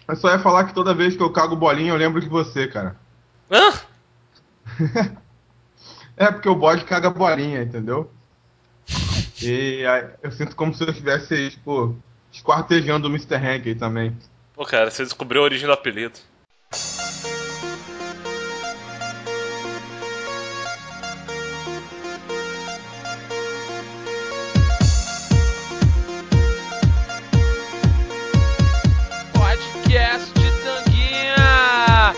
Eu só ia falar que toda vez que eu cago bolinha eu lembro de você, cara. Hã? É porque o bode caga bolinha, entendeu? E aí, eu sinto como se eu estivesse, tipo, esquartejando o Mr. Hank aí também. Pô, cara, você descobriu a origem do apelido. Podcast de Tanguinha!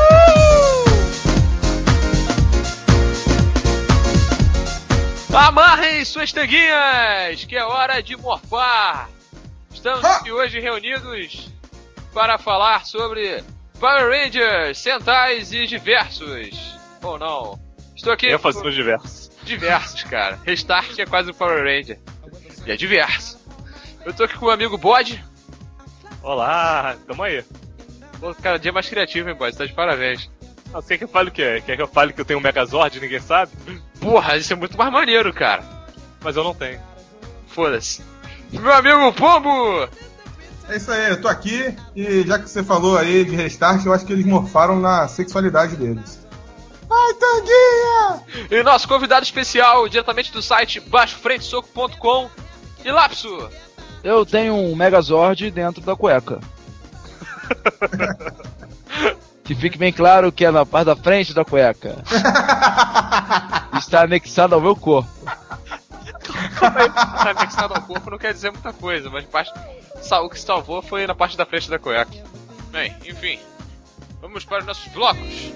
Amarrem suas tanguinhas, que é hora de morfar! Estamos aqui hoje reunidos para falar sobre Power Rangers, Sentais e diversos. Ou não? Estou aqui... Eu faço diversos. Diversos, cara. Restart é quase um Power Ranger. E é diverso. Eu tô aqui com o amigo Bode. Olá, tamo aí. Pô, cada dia mais criativo, hein, Bode? Tá de parabéns. Ah, você quer que eu fale o quê? Quer que eu fale que eu tenho um Megazord e ninguém sabe? Porra, isso é muito mais maneiro, cara. Mas eu não tenho. Foda-se. Meu amigo Pombo! É isso aí, eu tô aqui e já que você falou aí de restart, eu acho que eles morfaram na sexualidade deles. Ai, Tanguinha! E nosso convidado especial, diretamente do site baixofrentesoco.com, e Lapso! Eu tenho um Megazord dentro da cueca. Que fique bem claro que é na parte da frente da cueca. Está anexado ao meu corpo. Tá anexado ao corpo não quer dizer muita coisa, mas o que salvou foi na parte da frente da cueca. Bem, enfim, vamos para os nossos blocos.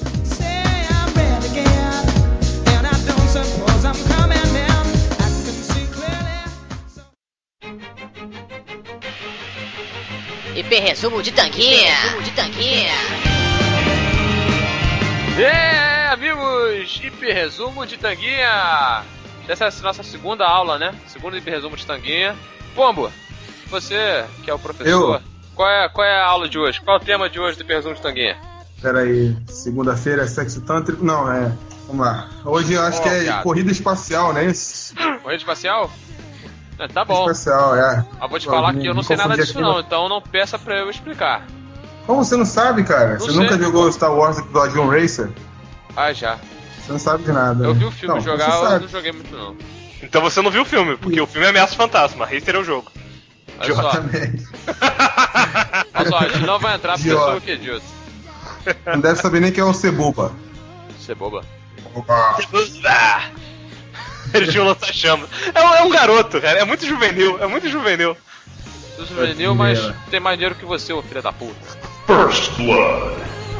Hiper resumo de Tanguinha. Amigos, hiper resumo de Tanguinha. Essa é a nossa segunda aula, né? Segundo hiper resumo de Tanguinha. Pombo, você que é o professor, qual é a aula de hoje? Qual é o tema de hoje do hiper resumo de Tanguinha? Pera aí, segunda-feira é sexo tântrico? Não, é... Vamos lá. Hoje eu acho que é piada. corrida espacial, né? Corrida espacial? Tá bom. Espacial, é. Eu vou te falar que eu não sei nada disso aqui, não, então não peça pra eu explicar. Como você não sabe, cara? Não Você sei. nunca jogou Star Wars Episódio 1 Racer? Ah, já. Você não sabe de nada. Eu né? vi o filme Então, jogar, você eu sabe. não joguei muito não. Então você não viu o filme, porque o filme é Ameaça Fantasma, Racer é o jogo. Olha só, Exatamente. olha só, a gente não vai entrar porque eu sou o que disso. Não deve saber nem quem é o Cebuba. Você é boba. Ele tinha um lança-chamas. É um garoto, cara, é muito juvenil. Sou juvenil, mas tem mais dinheiro que você, ô filho da puta. First Blood.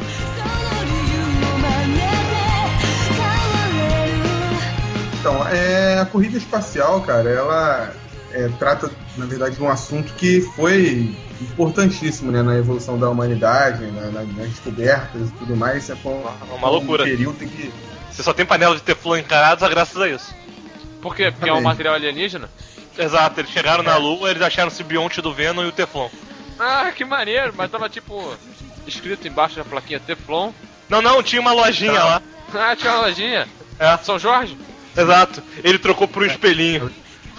Então, a corrida espacial, cara, ela trata, na verdade, de um assunto que foi importantíssimo, né, na evolução da humanidade, nas descobertas e tudo mais. Isso é uma loucura. Um período em que... Você só tem panela de teflon encarados graças a isso. Por quê? Porque é um material alienígena? Exato, eles chegaram na Lua, eles acharam o simbionte do Venom e o Teflon. Ah, que maneiro, mas tava tipo escrito embaixo da plaquinha Teflon. Não, tinha uma lojinha lá. Ah, tinha uma lojinha. É. São Jorge? Exato, ele trocou por um espelhinho.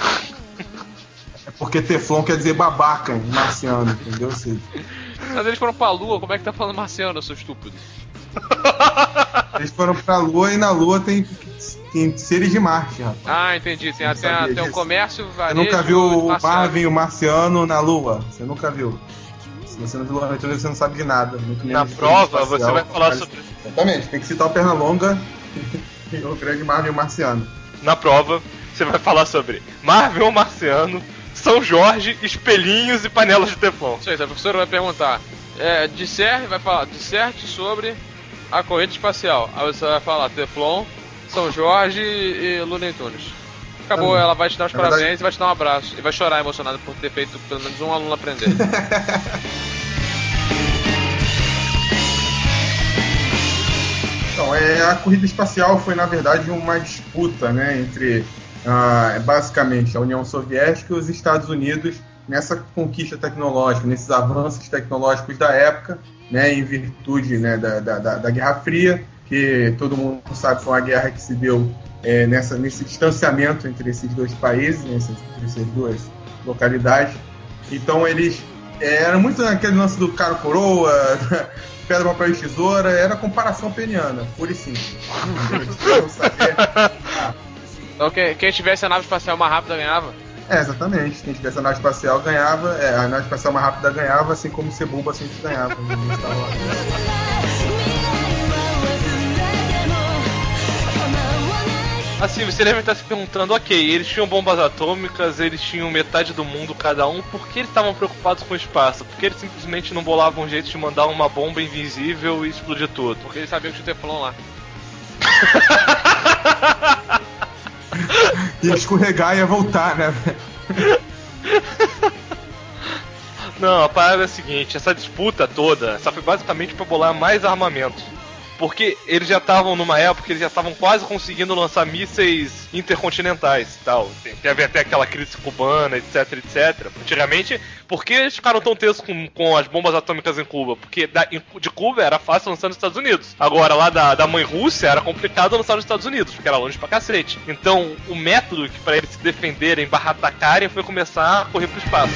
É porque Teflon quer dizer babaca em marciano, entendeu? Mas eles foram pra Lua, como é que tá falando marciano, seu estúpido? Eles foram pra Lua e na Lua tem seres de Marte, rapaz. Ah, entendi, tem um comércio Você varejo. nunca viu o marciano. Marvin e o Marciano na Lua? Você nunca viu. Se você não viu Lua Aventura, você não sabe de nada. Muito Na menos de prova, espacial, você vai falar sobre... Exatamente, tem que citar o Pernalonga e o grande Marvin e o Marciano. Na prova, você vai falar sobre Marvel ou Marciano, São Jorge, espelhinhos e panelas de Teflon. Isso aí, a professora vai perguntar. Disserte sobre a corrida espacial. Aí você vai falar Teflon, São Jorge e Looney Tunes. Acabou, ela vai te dar os parabéns e vai te dar um abraço. E vai chorar emocionado por ter feito pelo menos um aluno aprender. Então, a corrida espacial foi, na verdade, uma disputa, né, entre, basicamente, a União Soviética e os Estados Unidos nessa conquista tecnológica, nesses avanços tecnológicos da época, né, em virtude, né, da Guerra Fria, que todo mundo sabe foi uma guerra que se deu nesse distanciamento entre esses dois países, entre essas duas localidades. Então, eles Era muito aquele lance do cara coroa, pedra, papel e tesoura, era comparação peniana, pura e simples. Então quem tivesse a nave espacial mais rápida ganhava? Exatamente. Quem tivesse a nave espacial ganhava, a nave espacial mais rápida ganhava, assim como o Sebulba sempre ganhava. Assim, você deve estar se perguntando, ok, eles tinham bombas atômicas, eles tinham metade do mundo cada um, por que eles estavam preocupados com o espaço? Por que eles simplesmente não bolavam um jeito de mandar uma bomba invisível e explodir tudo? Porque eles sabiam que tinha o Teflon lá. Ia escorregar e ia voltar, né? Não, a parada é a seguinte, essa disputa toda, essa foi basicamente pra bolar mais armamento. Porque eles já estavam numa época, eles já estavam quase conseguindo lançar mísseis intercontinentais e tal. Teve até aquela crise cubana, etc, etc. Antigamente, por que eles ficaram tão tensos com as bombas atômicas em Cuba? Porque de Cuba era fácil lançar nos Estados Unidos. Agora, lá da mãe Rússia, era complicado lançar nos Estados Unidos, porque era longe pra cacete. Então, o método que pra eles se defenderem, atacarem, foi começar a correr pro espaço.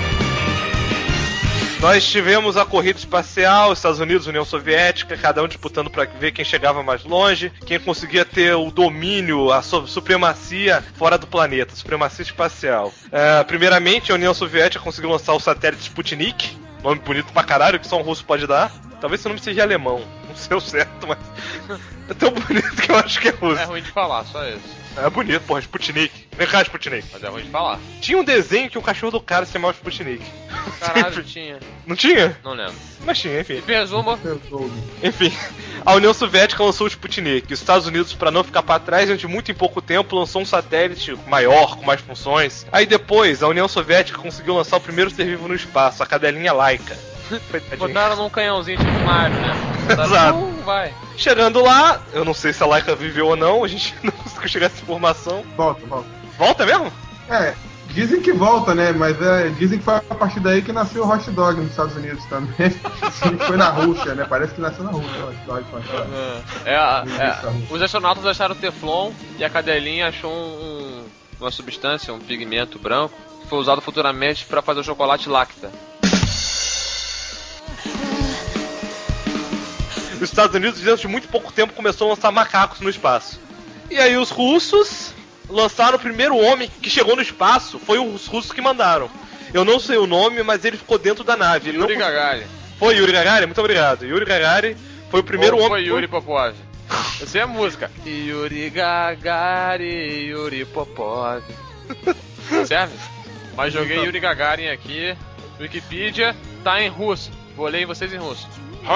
Nós tivemos a corrida espacial, Estados Unidos, União Soviética, cada um disputando para ver quem chegava mais longe, quem conseguia ter o domínio, a supremacia fora do planeta, supremacia espacial. Primeiramente, a União Soviética conseguiu lançar o satélite Sputnik, nome bonito pra caralho, que só um russo pode dar. Talvez esse nome seja alemão, não sei o certo, mas é tão bonito que eu acho que é russo. É ruim de falar, só isso. É bonito, porra, Sputnik. Vem cá, Sputnik. Mas é ruim de falar. Tinha um desenho que o cachorro do cara se chamava Sputnik. Caralho, tinha. Não tinha? Não lembro. Mas tinha, enfim. Resumo. Enfim, a União Soviética lançou o Sputnik. Os Estados Unidos, pra não ficar pra trás, de muito em pouco tempo, lançou um satélite maior, com mais funções. Aí depois, a União Soviética conseguiu lançar o primeiro ser vivo no espaço, a cadelinha Laika. Botaram num canhãozinho tipo Mario, né? Exato. Vai. Chegando lá, eu não sei se a Laika viveu ou não, a gente não conseguiu chegar a essa informação. Volta. Volta mesmo? Dizem que volta, né? Mas dizem que foi a partir daí que nasceu o hot dog nos Estados Unidos também. Foi na Rússia, né? Parece que nasceu na Rússia o hot dog. Os astronautas acharam Teflon e a cadelinha achou uma substância, um pigmento branco, que foi usado futuramente para fazer o chocolate Lacta. Os Estados Unidos, dentro de muito pouco tempo, começou a lançar macacos no espaço. E aí os russos lançaram o primeiro homem que chegou no espaço, foi os russos que mandaram. Eu não sei o nome, mas ele ficou dentro da nave. Yuri Gagarin. Foi Yuri Gagarin? Muito obrigado. Yuri Gagarin foi o primeiro homem... Foi Yuri Popov. Eu sei a música. Yuri Gagarin, Yuri Popov. Serve? Mas joguei Yuri Gagarin aqui. Wikipedia tá em russo. Vou ler vocês em russo.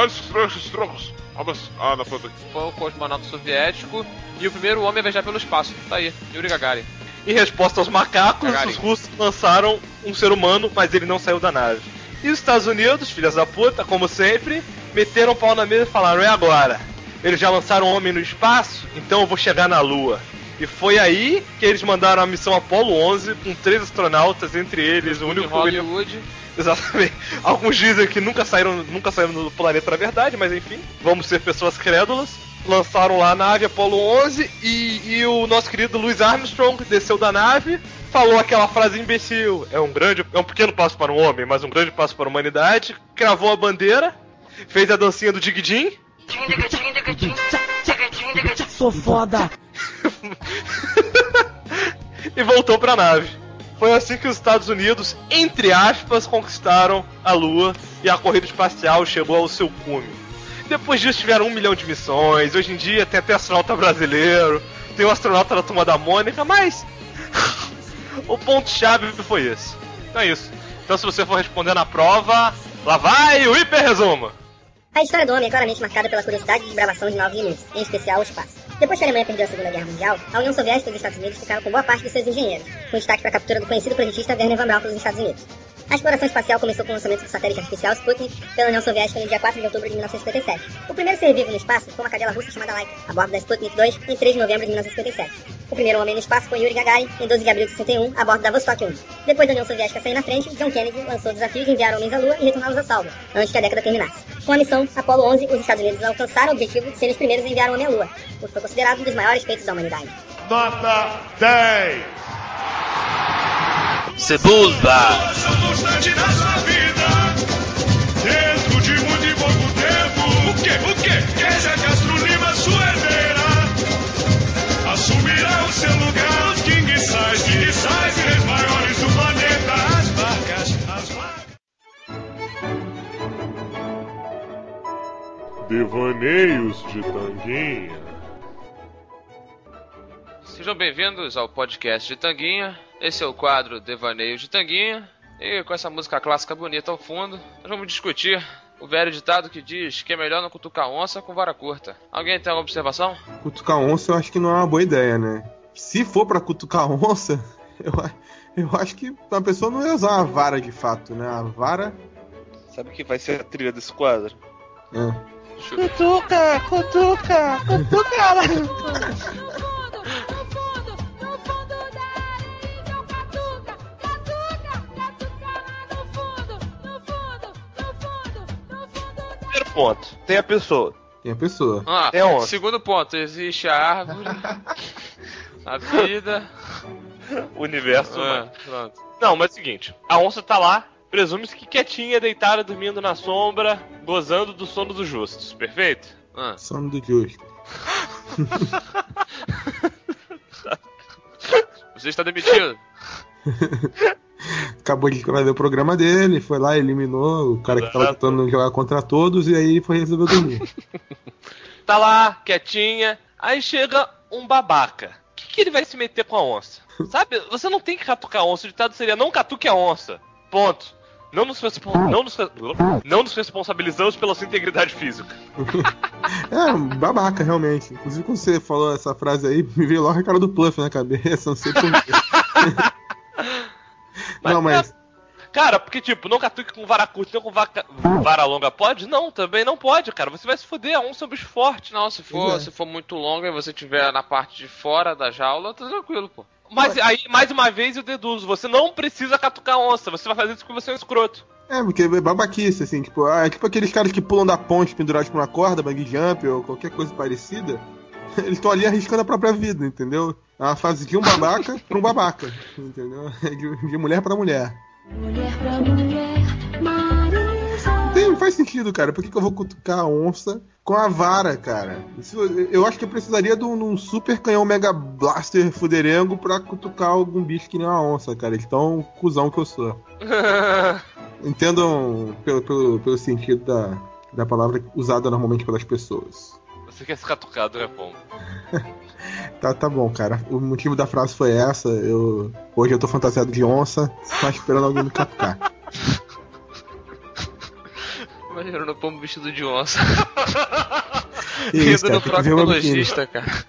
Foi um cosmonauta soviético e o primeiro homem a viajar pelo espaço. Tá aí, Yuri Gagarin. Em resposta aos macacos, os russos lançaram um ser humano, mas ele não saiu da nave. E os Estados Unidos, filhas da puta, como sempre, meteram o pau na mesa e falaram: é agora. Eles já lançaram um homem no espaço, então eu vou chegar na Lua. E foi aí que eles mandaram a missão Apollo 11 com 3 astronautas, entre eles o único... Hollywood. Exatamente. Alguns dizem que nunca saíram do planeta, na verdade, mas enfim, vamos ser pessoas crédulas. Lançaram lá a nave Apollo 11 e o nosso querido Louis Armstrong desceu da nave, falou aquela frase imbecil: é um pequeno passo para um homem, mas um grande passo para a humanidade. Cravou a bandeira, fez a dancinha do Dig-Din. Sou foda! E voltou pra nave. Foi assim que os Estados Unidos, entre aspas, conquistaram a Lua e a corrida espacial chegou ao seu cume. Depois disso tiveram 1 milhão de missões, hoje em dia tem até astronauta brasileiro, tem o astronauta da Turma da Mônica, mas o ponto-chave foi esse. Então é isso. Então se você for responder na prova, lá vai o hiper resumo. A história do homem é claramente marcada pela curiosidade e desbravação de novos limites, em especial o espaço. Depois que a Alemanha perdeu a Segunda Guerra Mundial, a União Soviética e os Estados Unidos ficaram com boa parte dos seus engenheiros, com destaque para a captura do conhecido projetista Wernher von Braun pelos Estados Unidos. A exploração espacial começou com o lançamento do satélite artificial Sputnik pela União Soviética no dia 4 de outubro de 1957. O primeiro ser vivo no espaço foi uma cadela russa chamada Laika, a bordo da Sputnik 2, em 3 de novembro de 1957. O primeiro homem no espaço foi Yuri Gagarin, em 12 de abril de 61, a bordo da Vostok 1. Depois da União Soviética sair na frente, John Kennedy lançou o desafio de enviar homens à Lua e retorná-los a salvo, antes que a década terminasse. Com a missão Apollo 11, os Estados Unidos alcançaram o objetivo de serem os primeiros a enviar um homem à Lua, o que foi considerado um dos maiores feitos da humanidade. Nota 10! Sebulba! Vida. Devaneios de Tanguinha. Sejam bem-vindos ao podcast de Tanguinha. Esse é o quadro Devaneios de Tanguinha. E com essa música clássica bonita ao fundo, nós vamos discutir o velho ditado que diz que é melhor não cutucar onça com vara curta. Alguém tem alguma observação? Cutucar onça eu acho que não é uma boa ideia, né? Se for pra cutucar onça, eu acho que a pessoa não ia usar uma vara de fato, né? A vara... Sabe o que vai ser a trilha desse quadro? Cutuca, cutuca, cutuca. Primeiro ponto, tem a pessoa. Tem a pessoa. Tem a onça. Segundo ponto, existe a árvore, a vida, O universo humano. pronto. Não, mas é o seguinte, a onça tá lá, presume-se que quietinha, deitada, dormindo na sombra, gozando do sono dos justos, perfeito? Sono do justo. Você está demitido. Acabou de escrever o programa dele, foi lá, eliminou o cara que tava tentando jogar contra todos e aí resolveu dormir. Tá lá, quietinha, aí chega um babaca. O que ele vai se meter com a onça? Sabe, você não tem que catucar a onça, o ditado seria não catuque a onça. Ponto. Não nos responsabilizamos pela sua integridade física. É, babaca, realmente. Inclusive, quando você falou essa frase aí, me veio logo a cara do Pluff na cabeça, não sei porquê. Mas... Cara, porque tipo, não catuque com vara curta, não com vara longa pode? Não, também não pode, cara. Você vai se fuder, a onça é um bicho forte. Não, se for muito longa e você tiver na parte de fora da jaula, tá tranquilo, pô. Mas aí, mais uma vez, eu deduzo, você não precisa catucar a onça, você vai fazer isso porque você é um escroto. É, porque é babaquice, assim, tipo, é tipo aqueles caras que pulam da ponte pendurados por uma corda, bungee jump ou qualquer coisa parecida. Eles estão ali arriscando a própria vida, entendeu? É uma fase de um babaca pra um babaca, entendeu? De mulher pra mulher. Mulher pra mulher, Marisa. Não faz sentido, cara. Por que eu vou cutucar a onça com a vara, cara? Eu acho que eu precisaria de um super canhão Mega Blaster fuderengo pra cutucar algum bicho que nem uma onça, cara. De tão cuzão que eu sou. Entendam pelo sentido da palavra usada normalmente pelas pessoas. Você quer ser catucado, né, Pombo? Tá bom, cara. O motivo da frase foi essa. Hoje eu tô fantasiado de onça, só esperando alguém me catucar. Imaginando o Pombo vestido de onça. Isso, Indo no cara, proctologista, cara.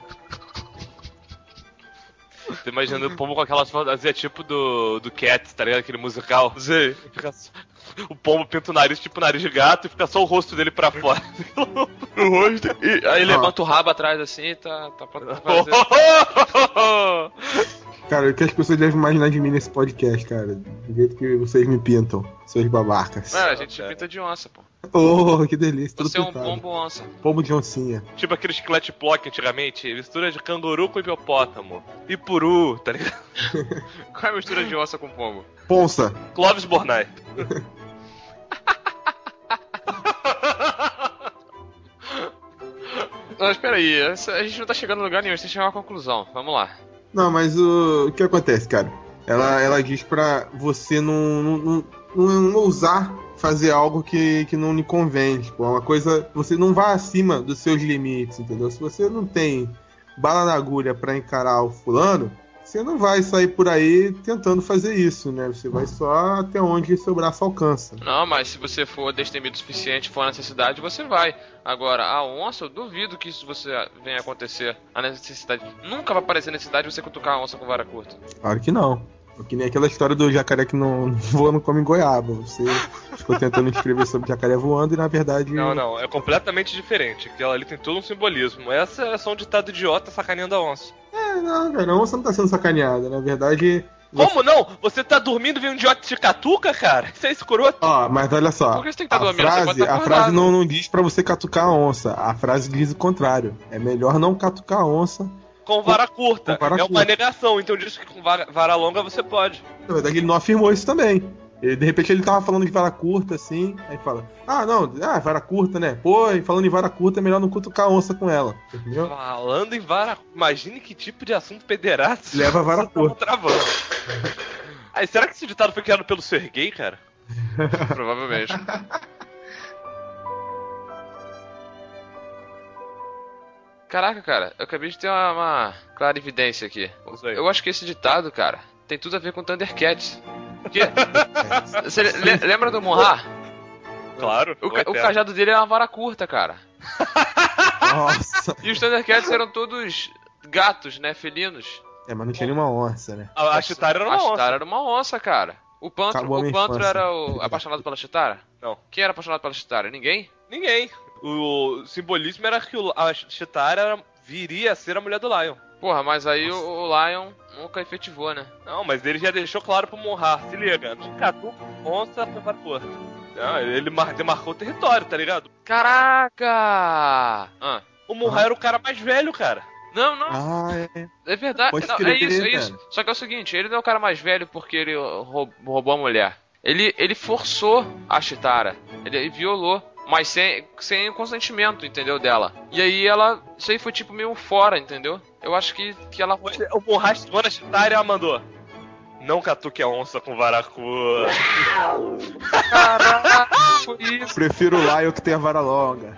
Tô imaginando o Pombo com aquela fantasia tipo do Cats, tá ligado? Aquele musical. Sei. O Pombo pinta o nariz tipo nariz de gato e fica só o rosto dele pra fora. O rosto. E aí levanta o rabo atrás assim e tá pronto pra fazer. Cara, o que as pessoas devem imaginar de mim nesse podcast, cara? Do jeito que vocês me pintam, seus babacas. A gente pinta de onça, pô. Oh, que delícia. Você é um pintado. pombo onça. Pombo de oncinha. Tipo aquele chiclete block antigamente, mistura de canguru com hipopótamo. Ipuru, tá ligado? Qual é a mistura de onça com pombo? Ponça. Clóvis Bornai. Não, espera aí, a gente não tá chegando a lugar nenhum, a gente tem que chegar a uma conclusão. Vamos lá. Não, mas o que acontece, cara? Ela diz pra você não ousar fazer algo que não lhe convém. Tipo, é uma coisa... Você não vai acima dos seus limites, entendeu? Se você não tem bala na agulha pra encarar o fulano, você não vai sair por aí tentando fazer isso, né? Você vai só até onde seu braço alcança. Não, mas se você for destemido o suficiente, for a necessidade, você vai. Agora, a onça, eu duvido que isso venha a acontecer. A necessidade. Nunca vai aparecer a necessidade de você cutucar a onça com vara curta. Claro que não. Que nem aquela história do jacaré que não voa, não come goiaba. Você ficou tentando descrever sobre jacaré voando e na verdade... Não, é completamente diferente. Aquela ali tem todo um simbolismo. Essa é só um ditado idiota sacaneando a onça. Não, cara, a onça não tá sendo sacaneada. Na verdade... Como não? Você tá dormindo e vem um idiota te catuca, cara? Isso é escroto. Mas olha só. Por que você tem que estar dormindo? Você pode estar a acordado. frase não diz pra você catucar a onça. A frase diz o contrário. É melhor não catucar a onça. Com vara curta. Com vara é uma curta. negação, então diz que com vara longa você pode. Na verdade, ele não afirmou isso também. De repente ele tava falando de vara curta, assim, aí fala, vara curta, né? Pô, e falando em vara curta, é melhor não cutucar a onça com ela, entendeu? Falando em vara... Imagine que tipo de assunto pederasta. Leva a vara curta. Travando. Aí, será que esse ditado foi criado pelo Sergei, cara? Provavelmente. Caraca, cara, eu acabei de ter uma clara evidência aqui. Eu acho que esse ditado, cara, tem tudo a ver com Thundercats. Porque... Você lembra do Monra? Claro. O cajado dele é uma vara curta, cara. Nossa. E os Thundercats eram todos gatos, né? Felinos. Mas não tinha nenhuma onça, né? A Chitara era uma onça. A Chitara era uma onça, cara. O Pantro era apaixonado pela Chitara? Não. Quem era apaixonado pela Chitara? Ninguém? Ninguém. O simbolismo era que a Chitara viria a ser a mulher do Lion. Porra, mas aí o Lion nunca efetivou, né? Não, mas ele já deixou claro pro Monra, se liga, não catou onça pra porra. Não, ele demarcou o território, tá ligado? Caraca! O Monra era o cara mais velho, cara. Não. É verdade. Pode Não, crer, é isso. Só que é o seguinte, ele não é o cara mais velho porque ele roubou a mulher. Ele forçou a Chitara. Ele violou. Mas sem o consentimento, entendeu, dela. E aí isso aí foi tipo meio fora, entendeu? Eu acho que ela... O Monra chegou na Chitara e ela mandou: não catuque a onça com vara curta. Caraca, foi isso. Prefiro o Lion que tem a vara longa.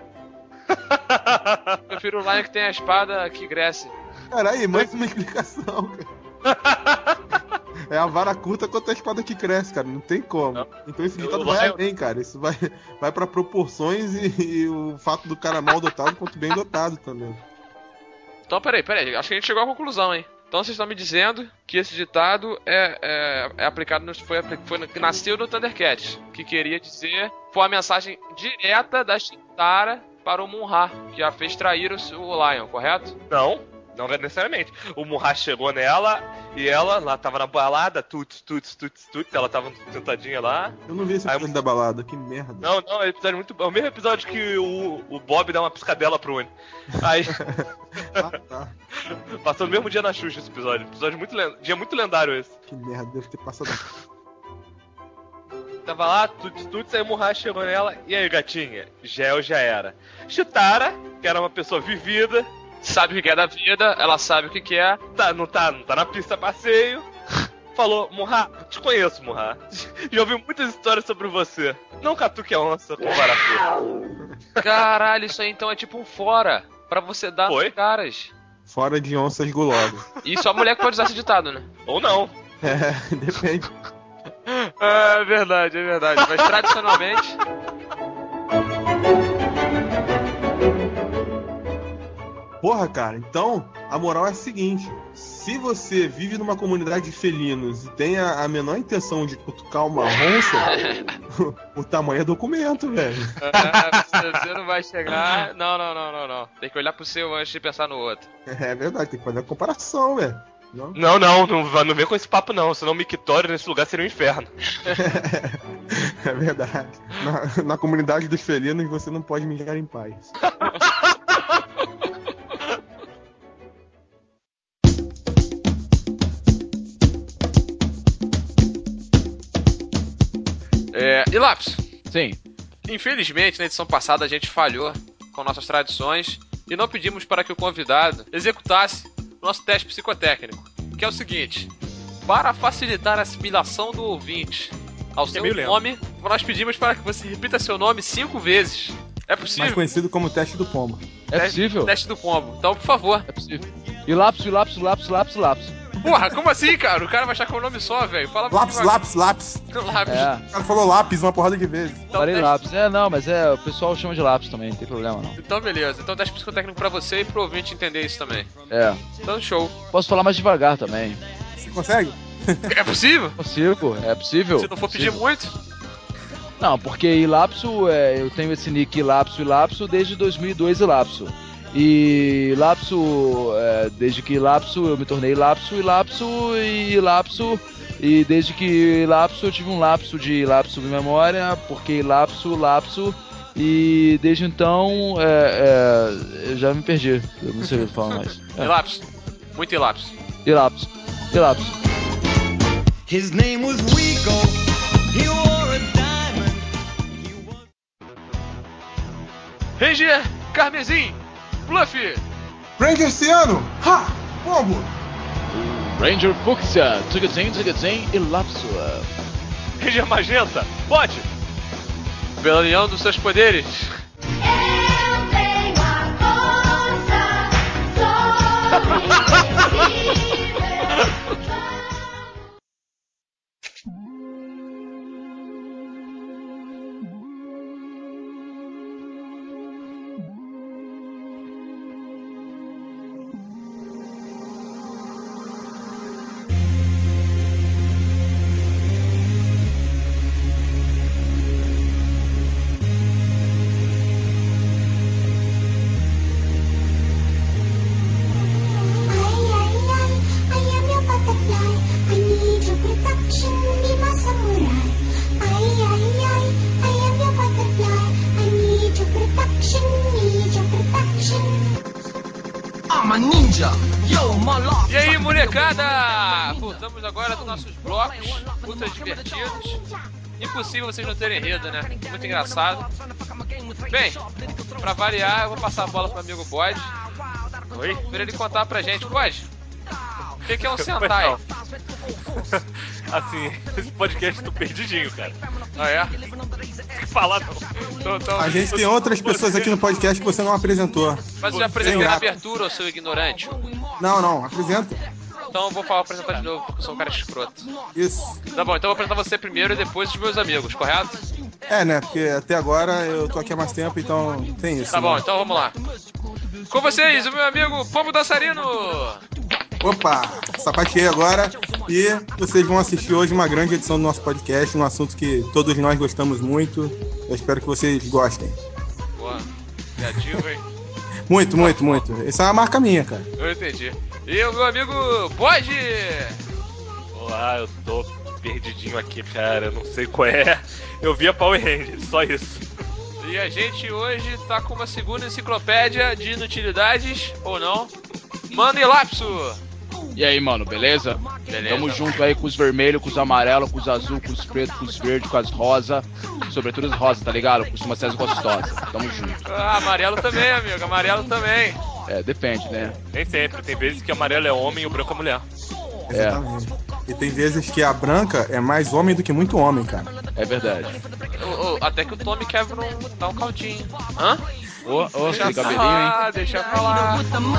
Prefiro o Lion que tem a espada que cresce. Caralho, mais uma explicação, cara. É a vara curta contra a espada que cresce, cara. Não tem como. Não. Então esse ditado vai além, cara. Isso vai pra proporções e o fato do cara mal dotado quanto bem dotado também. Então, peraí. Acho que a gente chegou à conclusão, hein? Então vocês estão me dizendo que esse ditado é aplicado, nasceu no Thundercats. Que queria dizer, foi a mensagem direta da Chitara para o Monra, que a fez trair o Lion, correto? Não necessariamente. O Monra chegou nela e ela lá tava na balada, tuts, ela tava sentadinha lá. Eu não vi esse episódio da balada, que merda. Não, é um episódio muito bom. É o mesmo episódio que o Bob dá uma piscadela pro Uni. Aí. Tá. Passou no mesmo dia na Xuxa esse episódio. Dia muito lendário esse. Que merda, deve ter passado. Tava lá, tuts, aí o Monra chegou nela. E aí, gatinha? Já era. Chitara, que era uma pessoa vivida, sabe o que é da vida, ela sabe o que é. Não tá na pista passeio. Falou: Monra, te conheço, Monra. Já ouvi muitas histórias sobre você. Não catuque a onça com vara curta. Caralho, isso aí então é tipo um fora pra você dar nos caras. Fora de onças gulosas. E só a mulher que pode usar esse ditado, né? Ou não. Depende. É verdade. Mas tradicionalmente... Porra, cara, então a moral é a seguinte: se você vive numa comunidade de felinos e tem a menor intenção de cutucar uma onça, o tamanho é documento, velho. Você não vai chegar... Não. Tem que olhar pro seu antes de pensar no outro. É verdade, tem que fazer a comparação, velho. Não vem com esse papo não, senão o mictório nesse lugar seria um inferno. É verdade. Na comunidade dos felinos você não pode mijar em paz. E Lápis? Sim. Infelizmente, na edição passada a gente falhou com nossas tradições e não pedimos para que o convidado executasse o nosso teste psicotécnico, que é o seguinte: para facilitar a assimilação do ouvinte ao seu nome, nós pedimos para que você repita seu nome 5 vezes. É possível? Mais conhecido como teste do pombo. É possível? Teste do pombo. Então, por favor. É possível. E lápis. Porra, como assim, cara? O cara vai achar com o nome só, velho. Fala lápis. Lápis. O cara falou lápis uma porrada de vezes. Então, falei lápis. Mas o pessoal chama de lápis também, não tem problema não. Então, beleza. Então, teste psicotécnico pra você e pro ouvinte entender isso também. Então, show. Posso falar mais devagar também. Você consegue? É possível? É possível. Se não for pedir muito. Não, porque Ilapso, eu tenho esse nick Ilapso desde 2002 Ilapso. E Ilapso, desde que Ilapso eu me tornei Ilapso, e desde que Ilapso eu tive um lapso de memória, porque Lapso, e desde então eu já me perdi, eu não sei o que falar mais. Ilapso, muito Ilapso. Ilapso. His name was Rico, he wore a diamond. Ranger Carmesim, Fluffy. Ranger Ciano, pombo. Ranger Fuxia, Tsugatzen e Lapso. Ranger Magenta, pode. Pela união dos seus poderes. Eu tenho a força E aí, molecada! Voltamos agora dos nossos blocos ultra divertidos. Impossível vocês não terem rido, né? Muito engraçado. Bem, pra variar, eu vou passar a bola pro amigo Bode. Oi? Pra ele contar pra gente. Bode, o que é um Sentai? Assim, esse podcast tô perdidinho, cara. Ah, é? Falar não. A gente tem outras pessoas aqui no podcast que você não apresentou. Mas já apresentou na abertura, ô seu ignorante? Não, apresenta. Então eu vou apresentar de novo, porque eu sou um cara escroto. Isso. Tá bom, então eu vou apresentar você primeiro e depois os meus amigos, correto? É, né? Porque até agora eu tô aqui há mais tempo, então tem isso. Tá né? bom, então vamos lá. Com vocês, o meu amigo Pombo Dançarino! Opa, sapateei agora e vocês vão assistir hoje uma grande edição do nosso podcast, um assunto que todos nós gostamos muito. Eu espero que vocês gostem. Boa, criativo, hein? Muito. Essa é uma marca minha, cara. Eu entendi. E o meu amigo Bode! Olá, eu tô perdidinho aqui, cara. Eu não sei qual é. Eu vi a Power Rangers, só isso. E a gente hoje tá com uma segunda enciclopédia de inutilidades, ou não? Mano e Lapso! E aí, mano, beleza? Tamo junto aí com os vermelhos, com os amarelos, com os azul, com os pretos, com os verdes, com as rosa. Sobretudo as rosas, tá ligado? Costuma ser as gostosas. Tamo junto. Ah, amarelo também, amigo. Amarelo também. É, depende, né? Nem sempre. Tem vezes que amarelo é homem e o branco é mulher. Exatamente. E tem vezes que a branca é mais homem do que muito homem, cara. É verdade. Até que o Tommy quebra dá um caldinho. Hã? Aquele cabelinho, hein? Deixa pra lá.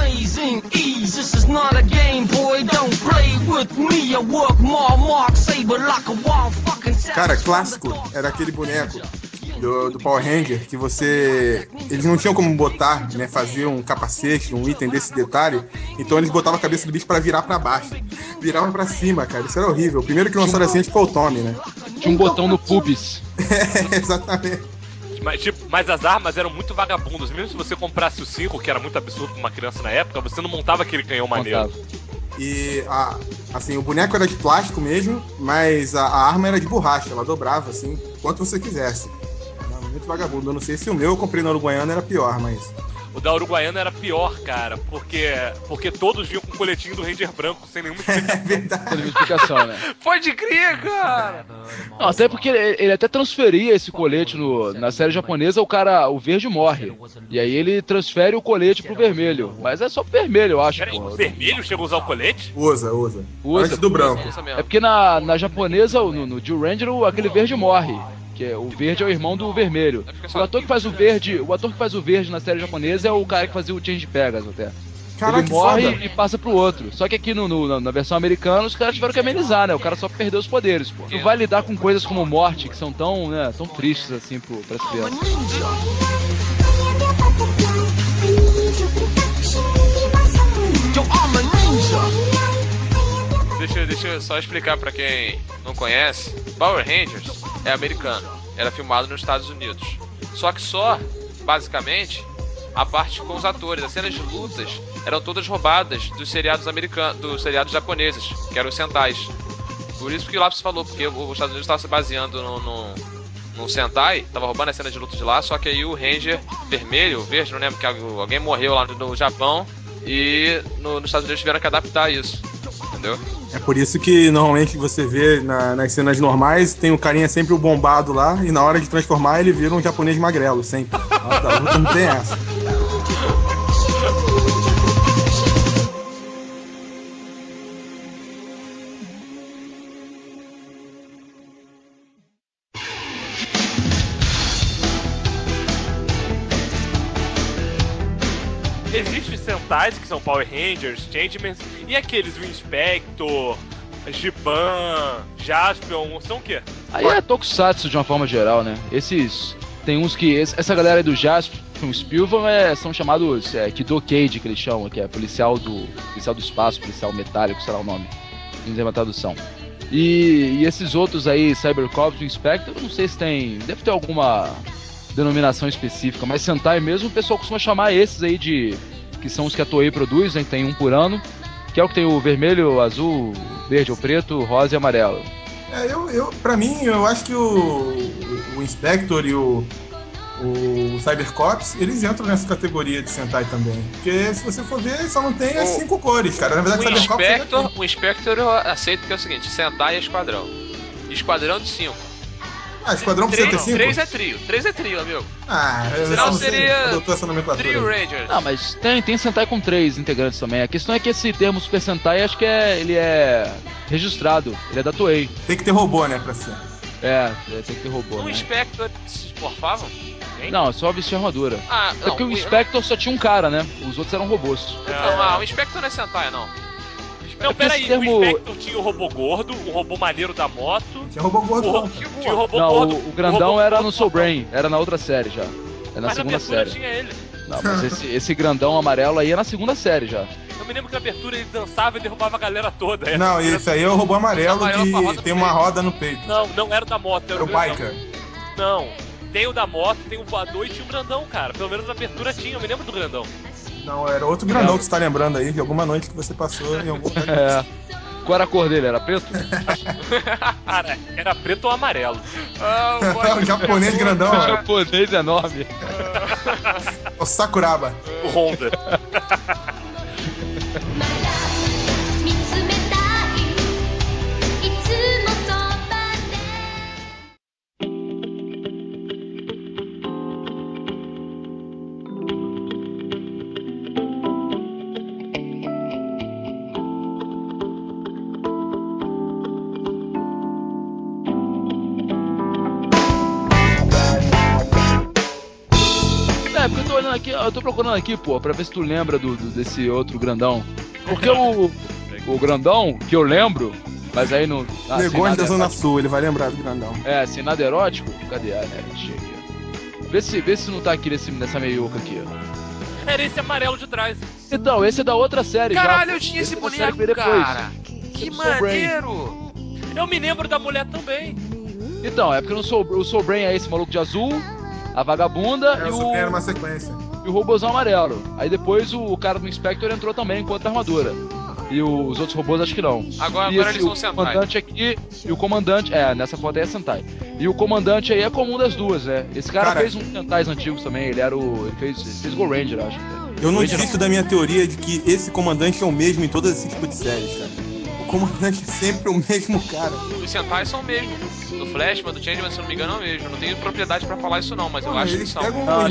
Cara, clássico era aquele boneco do Power Ranger que você... Eles não tinham como botar, né? Fazer um capacete, um item desse detalhe. Então eles botavam a cabeça do bicho pra virar pra baixo. Viravam pra cima, cara. Isso era horrível. O primeiro que lançaram assim foi o Tommy, né? Tinha um botão no pubis. Exatamente. Mas as armas eram muito vagabundas. Mesmo se você comprasse o 5, que era muito absurdo pra uma criança na época, você não montava aquele canhão maneiro. E, assim, o boneco era de plástico mesmo, mas a arma era de borracha. Ela dobrava, assim, quanto você quisesse. Era muito vagabundo. Eu não sei se o meu eu comprei na Uruguaiana era pior, mas... O da Uruguaiana era pior, cara, porque todos vinham com o coletinho do Ranger branco, sem nenhuma explicação. É verdade. Sem nenhuma explicação, né? Pode crer, cara! Não, até porque ele até transferia esse colete na série japonesa, o verde morre. E aí ele transfere o colete pro vermelho. Mas é só pro vermelho, eu acho. Peraí, o vermelho chegou a usar o colete? Usa. Antes do branco. É porque na japonesa, no Jill Ranger, aquele verde morre. Que o verde é o irmão do vermelho. O ator que faz o verde na série japonesa é o cara que fazia o Change Pegas até. Caraca, ele morre foda. e passa pro outro. Só que aqui na versão americana os caras tiveram que amenizar, né? O cara só perdeu os poderes, pô. Tu vai lidar com coisas como morte, que são tão tristes assim pras crianças. Deixa eu só explicar pra quem não conhece. Power Rangers é americano. Era filmado nos Estados Unidos. Só que basicamente, a parte com os atores. As cenas de lutas eram todas roubadas dos seriados americanos, dos seriados japoneses, que eram os Sentais. Por isso que o Lapis falou, porque os Estados Unidos estavam se baseando no Sentai, tava roubando as cenas de luta de lá, só que aí o Ranger vermelho, verde, não lembro, que alguém morreu lá no Japão e nos Estados Unidos tiveram que adaptar isso. Entendeu? É por isso que normalmente você vê nas cenas normais, tem o carinha sempre o bombado lá, e na hora de transformar ele vira um japonês magrelo, sempre. A luta não tem essa. Existe Sentais, que são Power Rangers, Changemans, e aqueles, o Inspector, Giban, Jaspion, são o quê? Aí é Tokusatsu de uma forma geral, né? Esses... Tem uns que... Essa galera aí do Jaspion, Spilvan, são chamados Kido Cage, que eles chamam, que é policial do espaço, policial metálico, sei lá o nome. Não tem uma tradução. E esses outros aí, Cybercops e Inspector, eu não sei se tem... Deve ter alguma denominação específica, mas Sentai mesmo, o pessoal costuma chamar esses aí de... Que são os que a Toei produz, né? Tem um por ano. Que é o que tem o vermelho, azul, verde ou preto, rosa e amarelo. Pra mim, eu acho que o Inspector e o Cybercops, eles entram nessa categoria de Sentai também. Porque se você for ver, só não tem as 5 cores, cara. Na verdade, o Inspector eu aceito que é o seguinte: Sentai é esquadrão. Esquadrão de 5. Esquadrão precisa ter 5? 3 é trio. 3 é trio, amigo. Senão seria Trio Rangers. Não, mas tem Sentai com 3 integrantes também. A questão é que esse termo Super Sentai, acho que ele é registrado. Ele é da Toei. Tem que ter robô, né, pra ser. Tem que ter robô, No né? Inspector se morfavam? Não, só vestir armadura. Não, porque o Inspector só tinha um cara, né? Os outros eram robôs. O Inspector não é Sentai, não. Não, peraí, o Inspector tinha o robô gordo, o robô maneiro da moto. Tinha robô gordo, tinha o robô não, gordo. O grandão era no Soul Brain, era na outra série já. É na mas segunda série. Tinha ele. Não, mas esse grandão amarelo aí é na segunda série já. Eu me lembro que na abertura ele dançava e derrubava a galera toda. Não, esse aí é o robô amarelo que tem uma roda no peito. Não era o da moto, era o biker. Não, tem o da moto, tem o voador e tinha o grandão, cara. Pelo menos na abertura tinha, eu me lembro do grandão. Não, era outro grandão que você tá lembrando aí, de alguma noite que você passou em algum lugar. Qual era a cor dele? Era preto? Cara, era preto ou amarelo. O japonês grandão. O japonês enorme. O Sakuraba. O Honda. Porque eu tô olhando aqui, eu tô procurando aqui, pô, pra ver se tu lembra desse outro grandão. Porque o grandão, que eu lembro, mas aí no... Negões da Zona Sul, ele vai lembrar do grandão. Sem nada erótico? Cadê? Achei aqui. Vê se não tá aqui nessa meiuca aqui, ó. Era esse amarelo de trás. Então, esse é da outra série. Caralho, já. Eu tinha esse boneco, cara. Que maneiro. Eu me lembro da mulher também. Então, é porque o Soul Brain é esse maluco de azul, a vagabunda e era uma sequência. E o robôzão amarelo. Aí depois o cara do Inspector entrou também com outra armadura. E os outros robôs acho que não. Agora eles são Sentai. O comandante aqui e o comandante... nessa foto aí é Sentai. E o comandante aí é comum das duas, né? Esse cara fez uns Sentais antigos também. Ele fez Go Ranger, acho. Eu não desisto da minha teoria de que esse comandante é o mesmo em todos esses tipos de séries, cara. O comandante é sempre o mesmo cara. Os Sentais são o mesmo. Do Flashman, do Changeman, se não me engano, é o mesmo. Eu não tenho propriedade pra falar isso não, mas eu acho que são.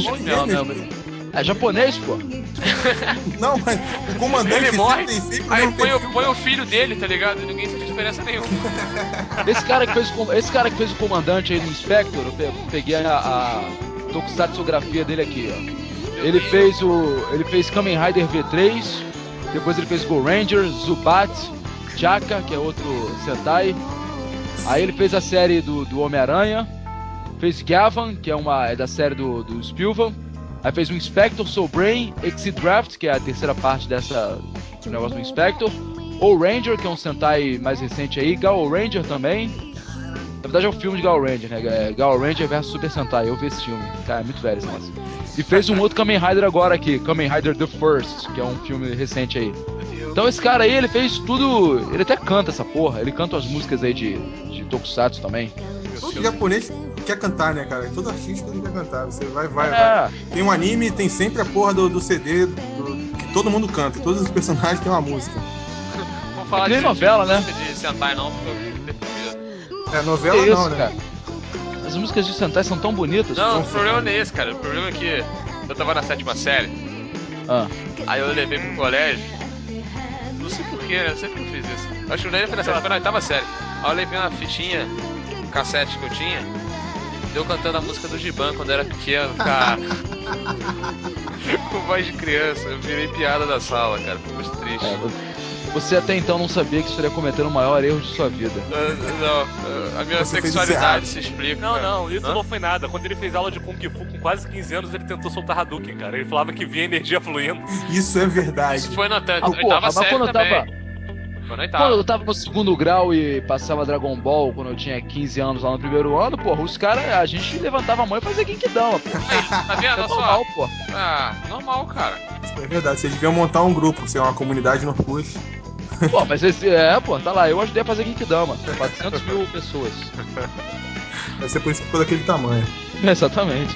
É japonês, pô. Não, mas o comandante ele morre, sempre aí põe o filho dele, tá ligado? Ninguém sente diferença nenhuma. Esse cara que fez o comandante aí no Inspector, eu peguei a tokusatsugrafia dele aqui, ó. Ele fez Kamen Rider V3, depois ele fez Go Ranger, Zubat, Chaka, que é outro Sentai. Aí ele fez a série do Homem-Aranha, fez Gavan, que é da série do Spilvan. Aí fez o Inspector, Soul Brain, Exit Draft, que é a terceira parte do negócio do Inspector. O Ranger, que é um Sentai mais recente aí. Gal Ranger também. Na verdade é um filme de Gal Ranger, né? Gal Ranger vs Super Sentai. Eu vi esse filme. Cara, é muito velho esse negócio. E fez um outro Kamen Rider agora aqui. Kamen Rider The First, que é um filme recente aí. Então esse cara aí, ele fez tudo... Ele até canta essa porra. Ele canta as músicas aí de Tokusatsu também. Todo japonês quer cantar, né, cara? Todo artista quer cantar. Você vai. Tem um anime, tem sempre a porra do CD que todo mundo canta. Todos os personagens têm uma música. Vamos falar de novela, né? De Sentai não, porque eu novela não, né? Cara? As músicas de Sentai são tão bonitas. Não, o problema não é esse, cara. O problema é que eu tava na 7ª série. Aí eu levei pro colégio. Não sei porquê, né? Eu sempre fiz isso. Acho que eu nem foi na 8ª série. Aí eu levei uma fitinha, cassete que eu tinha. Eu cantando a música do Giban quando era pequeno, cara. Com voz de criança, eu virei piada da sala, cara. Fico muito triste. Você até então não sabia que estaria cometendo o maior erro de sua vida. Não, a minha sexualidade se explica. Não, isso não foi nada. Quando ele fez aula de Kung Fu com quase 15 anos, ele tentou soltar Hadouken, cara. Ele falava que via energia fluindo. Isso é verdade. Isso foi na oitava série quando também. Quando eu tava no segundo grau e passava Dragon Ball, quando eu tinha 15 anos lá no primeiro ano, porra, os caras, a gente levantava a mão e fazia Genkidama, porra. Tá vendo? É normal, porra. Ah, normal, cara. É verdade, vocês deviam montar um grupo, ser uma comunidade no Orkut. Pô, mas tá lá, eu ajudei a fazer Genkidama, 400 mil pessoas. Vai ser por isso que ficou daquele tamanho. Exatamente.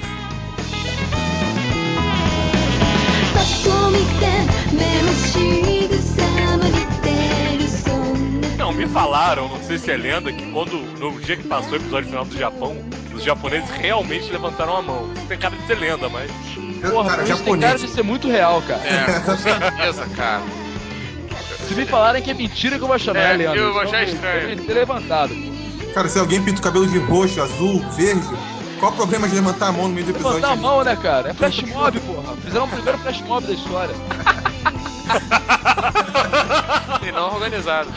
Não, me falaram, não sei se é lenda, que no dia que passou o episódio final do Japão, os japoneses realmente levantaram a mão. Tem cara de ser lenda, mas... Porra, cara, isso tem cara de ser muito real, cara. Com certeza, cara. Se me falarem que é mentira que eu vou achar, não é, Leandro? Eu vou achar estranho. Ter levantado. Cara, se alguém pinta o cabelo de roxo, azul, verde, qual o problema de levantar a mão no meio do episódio? Levantar a mão, né, cara? É flash mob, porra. Fizeram o primeiro flash mob da história. E não organizado.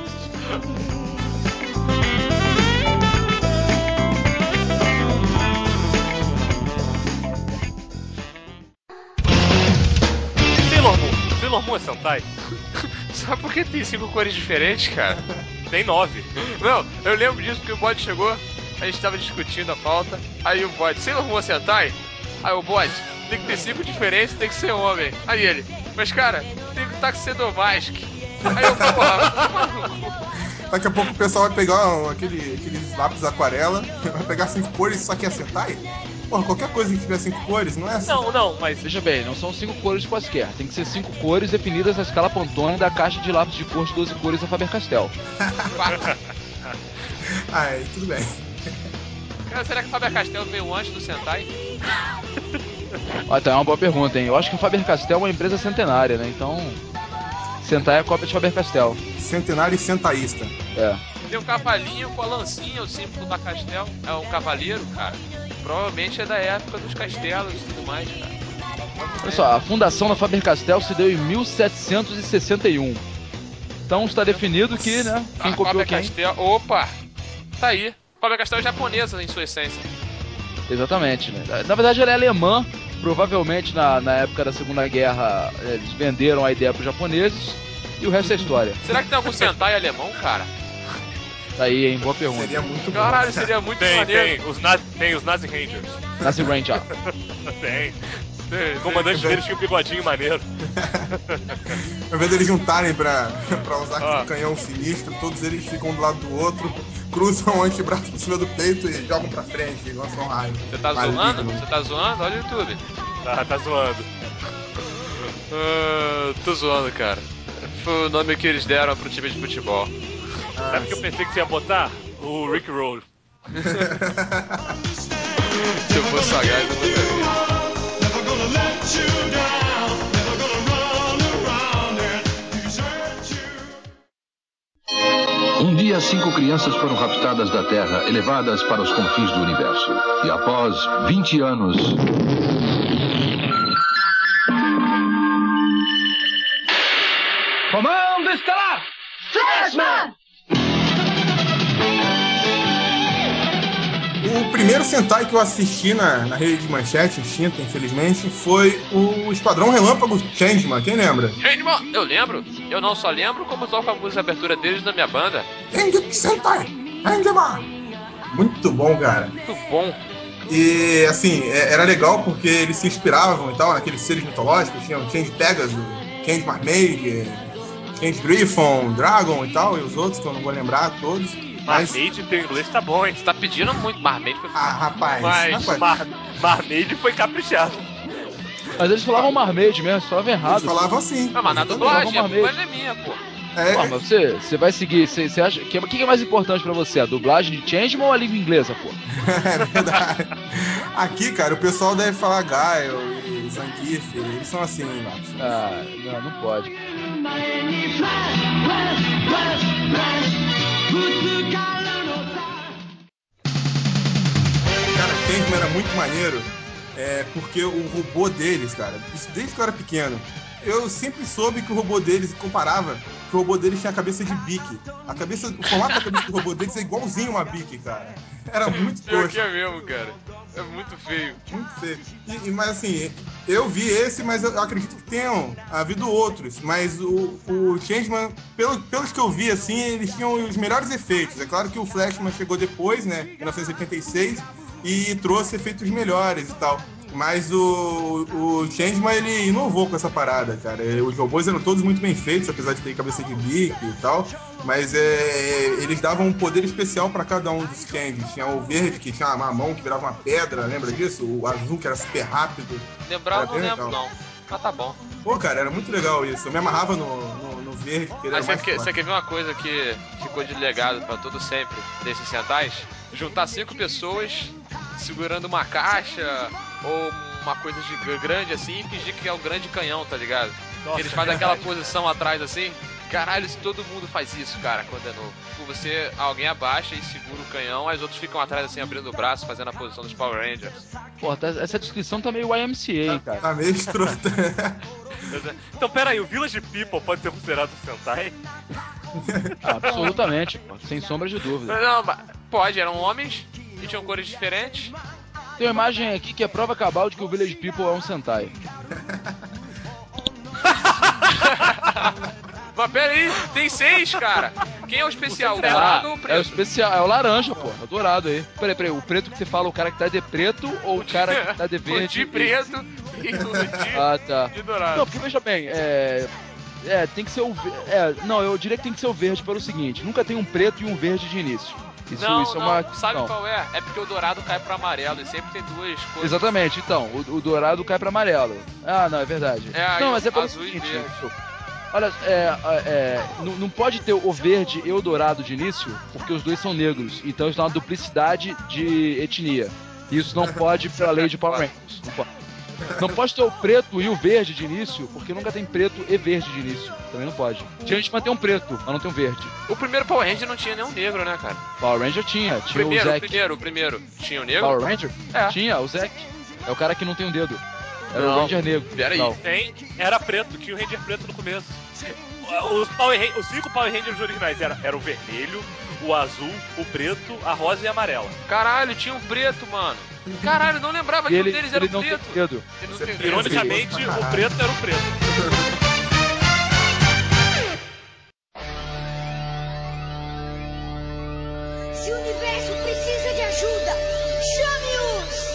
Sailor Moon é Sentai? Sabe por que tem 5 cores diferentes, cara? Tem 9. Não, eu lembro disso porque o bode chegou, a gente tava discutindo a pauta, aí o bode, Sailor Moon é Sentai? Aí o bode, tem que ter 5 diferentes, tem que ser homem. Aí ele, mas cara, tem que estar Taxidermask. Aí eu, porra, daqui a pouco o pessoal vai pegar aqueles lápis aquarela, vai pegar 5 cores, só que é Sentai? Porra, qualquer coisa que tiver 5 cores, não é assim? Não, mas... Veja bem, não são 5 cores quaisquer. Tem que ser 5 cores definidas na escala Pantone da caixa de lápis de cor de 12 cores da Faber-Castell. Ai, tudo bem. Cara, será que a Faber-Castell veio antes do Sentai? Tá, é uma boa pergunta, hein? Eu acho que a Faber-Castell é uma empresa centenária, né? Então, Sentai é a cópia de Faber-Castell. Centenário e sentaísta. É. Tem um cavalinho com a lancinha, o símbolo da Castel. É um cavaleiro, cara. Provavelmente é da época dos castelos e tudo mais, cara. Olha só, a fundação da Faber-Castell se deu em 1761. Então está definido que, né, quem copiou quem. Opa! Tá aí. Faber-Castell é japonesa em sua essência. Exatamente, né? Na verdade ela é alemã. Provavelmente na época da Segunda Guerra eles venderam a ideia para os japoneses. E o resto é história. Será que tem algum Sentai alemão, cara? Tá aí, hein? Boa pergunta. Seria muito bom. Caralho, seria muito maneiro. Tem os Nazi Rangers. Nazi Ranger. Tem. O comandante deles tinha um bigodinho maneiro. Ao invés deles juntarem pra usar aquele canhão sinistro, todos eles ficam do lado do outro, cruzam o antebraço por cima do peito e jogam pra frente, e lançam raio. Você tá zoando? Você tá zoando? Olha o YouTube. Tá zoando. Tô zoando, cara. Foi o nome que eles deram pro time de futebol. Sabe o que eu pensei que você ia botar? O Rick Roll. Se eu fosse sagaz, eu botaria. Um dia, 5 crianças foram raptadas da Terra, elevadas para os confins do universo. E após 20 anos... Comando estelar! Flashman! O primeiro Sentai que eu assisti na rede de manchete, extinta, infelizmente, foi o Esquadrão Relâmpago Changeman. Quem lembra? Changeman! Eu lembro. Eu não só lembro, como toco a música de abertura deles na minha banda. Sentai! Changeman! Muito bom, cara. Muito bom. E, assim, era legal porque eles se inspiravam e tal, naqueles seres mitológicos. Tinha o Change Pegasus, Change Mermaid, Change Griffon, Dragon e tal, e os outros que eu não vou lembrar todos. Marmaid em teu inglês tá bom, hein? Você tá pedindo muito. Marmaid foi... rapaz. Marmaid foi caprichado. Mas eles falavam Marmaid mesmo, eles falavam errado. Eles falavam assim. Não, mas na dublagem, a culpa não é minha, pô. Pô, mas você vai seguir, você acha... O que é mais importante pra você, a dublagem de Changeman ou a língua inglesa, pô? É verdade. Aqui, cara, o pessoal deve falar Gaio e Zangief, eles são assim, Marcos. Ah, não pode. Cara, Changeman era muito maneiro, porque o robô deles, cara, desde que eu era pequeno, eu sempre soube que o robô deles comparava que o robô deles tinha a cabeça de bique. O formato da cabeça do robô deles é igualzinho uma bique, cara. Era muito Pior tosco. que é mesmo, cara. É muito feio. Muito feio. Mas assim, eu vi esse, mas eu acredito que tenham havido outros. Mas o Changeman, pelos que eu vi, assim, eles tinham os melhores efeitos. É claro que o Flashman chegou depois, né, em 1986, e trouxe efeitos melhores e tal. Mas o Changeman, ele inovou com essa parada, cara. Os robôs eram todos muito bem feitos, apesar de ter cabeça de bique e tal. Mas eles davam um poder especial pra cada um dos Changes. Tinha o verde, que tinha uma mão que virava uma pedra, lembra disso? O azul, que era super rápido. Lembrar, não lembro, não. Mas tá bom. Pô, cara, era muito legal isso. Eu me amarrava no verde, porque ele era mais forte. Você quer ver uma coisa que ficou de legado pra todo sempre desses Sentais? Juntar 5 pessoas segurando uma caixa ou uma coisa grande assim e fingir que é um grande canhão, tá ligado? Nossa, eles fazem aquela posição atrás assim. Caralho, se todo mundo faz isso, cara, quando é novo. Alguém abaixa e segura o canhão, as outros ficam atrás assim, abrindo o braço, fazendo a posição dos Power Rangers. Porra, essa descrição tá meio YMCA, cara. Tá meio escrota. Então, pera aí, o Village People pode ser considerado Sentai? Absolutamente, pô, sem sombra de dúvida. Não, pode, eram homens e tinham cores diferentes. Tem uma imagem aqui que é prova cabal de que o Village People é um Sentai. Mas pera aí, tem 6, cara. Quem é o especial? O dourado ou o preto? É o especial, é o laranja, pô. É o dourado aí. Peraí, o preto que você fala, o cara que tá de preto ou o cara que tá de verde? O de preto e o de dourado. Não, porque veja bem, tem que ser o... não, eu diria que tem que ser o verde pelo seguinte. Nunca tem um preto e um verde de início. Isso é uma... Sabe qual é? É porque o dourado cai pro amarelo e sempre tem duas cores. Exatamente, então. O dourado cai pro amarelo. Ah, não, é verdade. Não, mas é pelo seguinte... Olha, não pode ter o verde e o dourado de início, porque os dois são negros. Então isso dá uma duplicidade de etnia. Isso não pode pela lei de Power Rangers. Não pode ter o preto e o verde de início, porque nunca tem preto e verde de início. Também não pode. Tinha gente que mantém um preto, mas não tem um verde. O primeiro Power Ranger não tinha nenhum negro, né, cara? Power Ranger tinha o Zack. O primeiro. Tinha o negro? Power Ranger? Tinha, o Zack. É o cara que não tem um dedo. Era o Ranger negro. Pera aí. Era preto, tinha o Ranger preto no começo. Os 5 Power Rangers originais era o vermelho, o azul, o preto, a rosa e a amarela. Caralho, tinha um preto, mano. Caralho, não lembrava que um deles era o preto. Ironicamente, o preto era o preto. Se o universo precisa de ajuda, chame-os!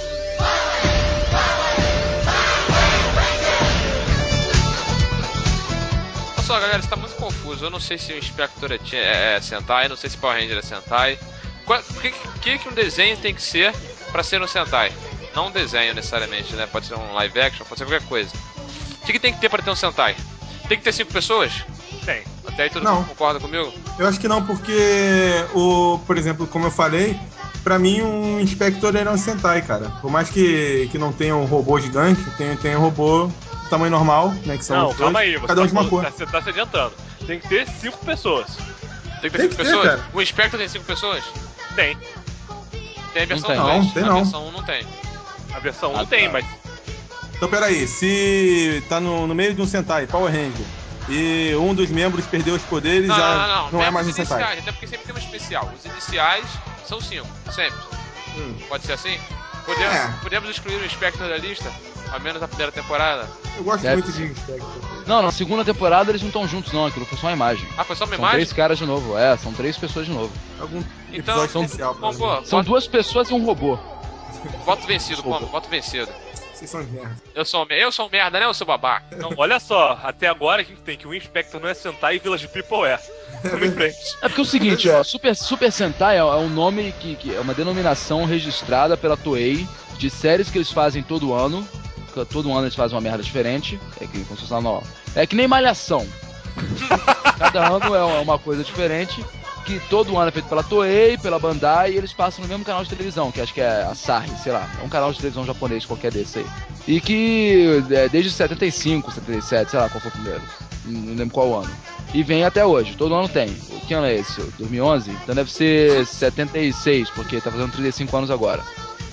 Olha só, galera, isso tá muito confuso. Eu não sei se o Inspector é Sentai, não sei se Power Ranger é Sentai. O que um desenho tem que ser pra ser um Sentai? Não um desenho necessariamente, né? Pode ser um live action, pode ser qualquer coisa. O que tem que ter pra ter um Sentai? Tem que ter 5 pessoas? Tem. Até aí todo mundo concorda comigo? Eu acho que não, porque por exemplo, como eu falei, pra mim um Inspector era um Sentai, cara. Por mais que não tenha um robô gigante, tem um robô do tamanho normal, né? Que são os calma dois, aí, cada um de uma cor. Você tá se adiantando. Tem que ter 5 pessoas. Tem que ter 5 pessoas? Cara. O Inspector tem 5 pessoas? Tem. Tem a versão 2. Não, a versão 1 não tem. A versão 1 tem, mas... Então peraí, se tá no meio de um Sentai, Power Ranger, e um dos membros perdeu os poderes, não é mais um Sentai. Até porque sempre tem um especial. Os iniciais são 5, sempre. Pode ser assim? Podemos excluir o Inspector da lista? Ao menos na primeira temporada? Eu gosto muito de Inspector. Não, na segunda temporada eles não estão juntos não, aquilo foi só uma imagem. Ah, foi só uma são imagem? 3 caras de novo, são 3 pessoas de novo. Então, são 2 pessoas e um robô. Voto vencido, Pombo, voto vencido. Vocês são merda. Eu sou um merda, né, eu sou babaca? Não, olha só, até agora a gente tem que o Inspector não é Sentai e Village People é. Vamos em frente. É porque é o seguinte, ó, Super Sentai é um nome que é uma denominação registrada pela Toei de séries que eles fazem todo ano. Todo ano eles fazem uma merda diferente. É que nem Malhação. Cada ano é uma coisa diferente. Que todo ano é feito pela Toei, pela Bandai, e eles passam no mesmo canal de televisão, que acho que é a Asahi, sei lá. É um canal de televisão japonês qualquer desse aí. E que desde 75, 77, sei lá qual foi o primeiro. Não lembro qual ano. E vem até hoje, todo ano tem. Que ano é esse? 2011? Então deve ser 76, porque tá fazendo 35 anos agora.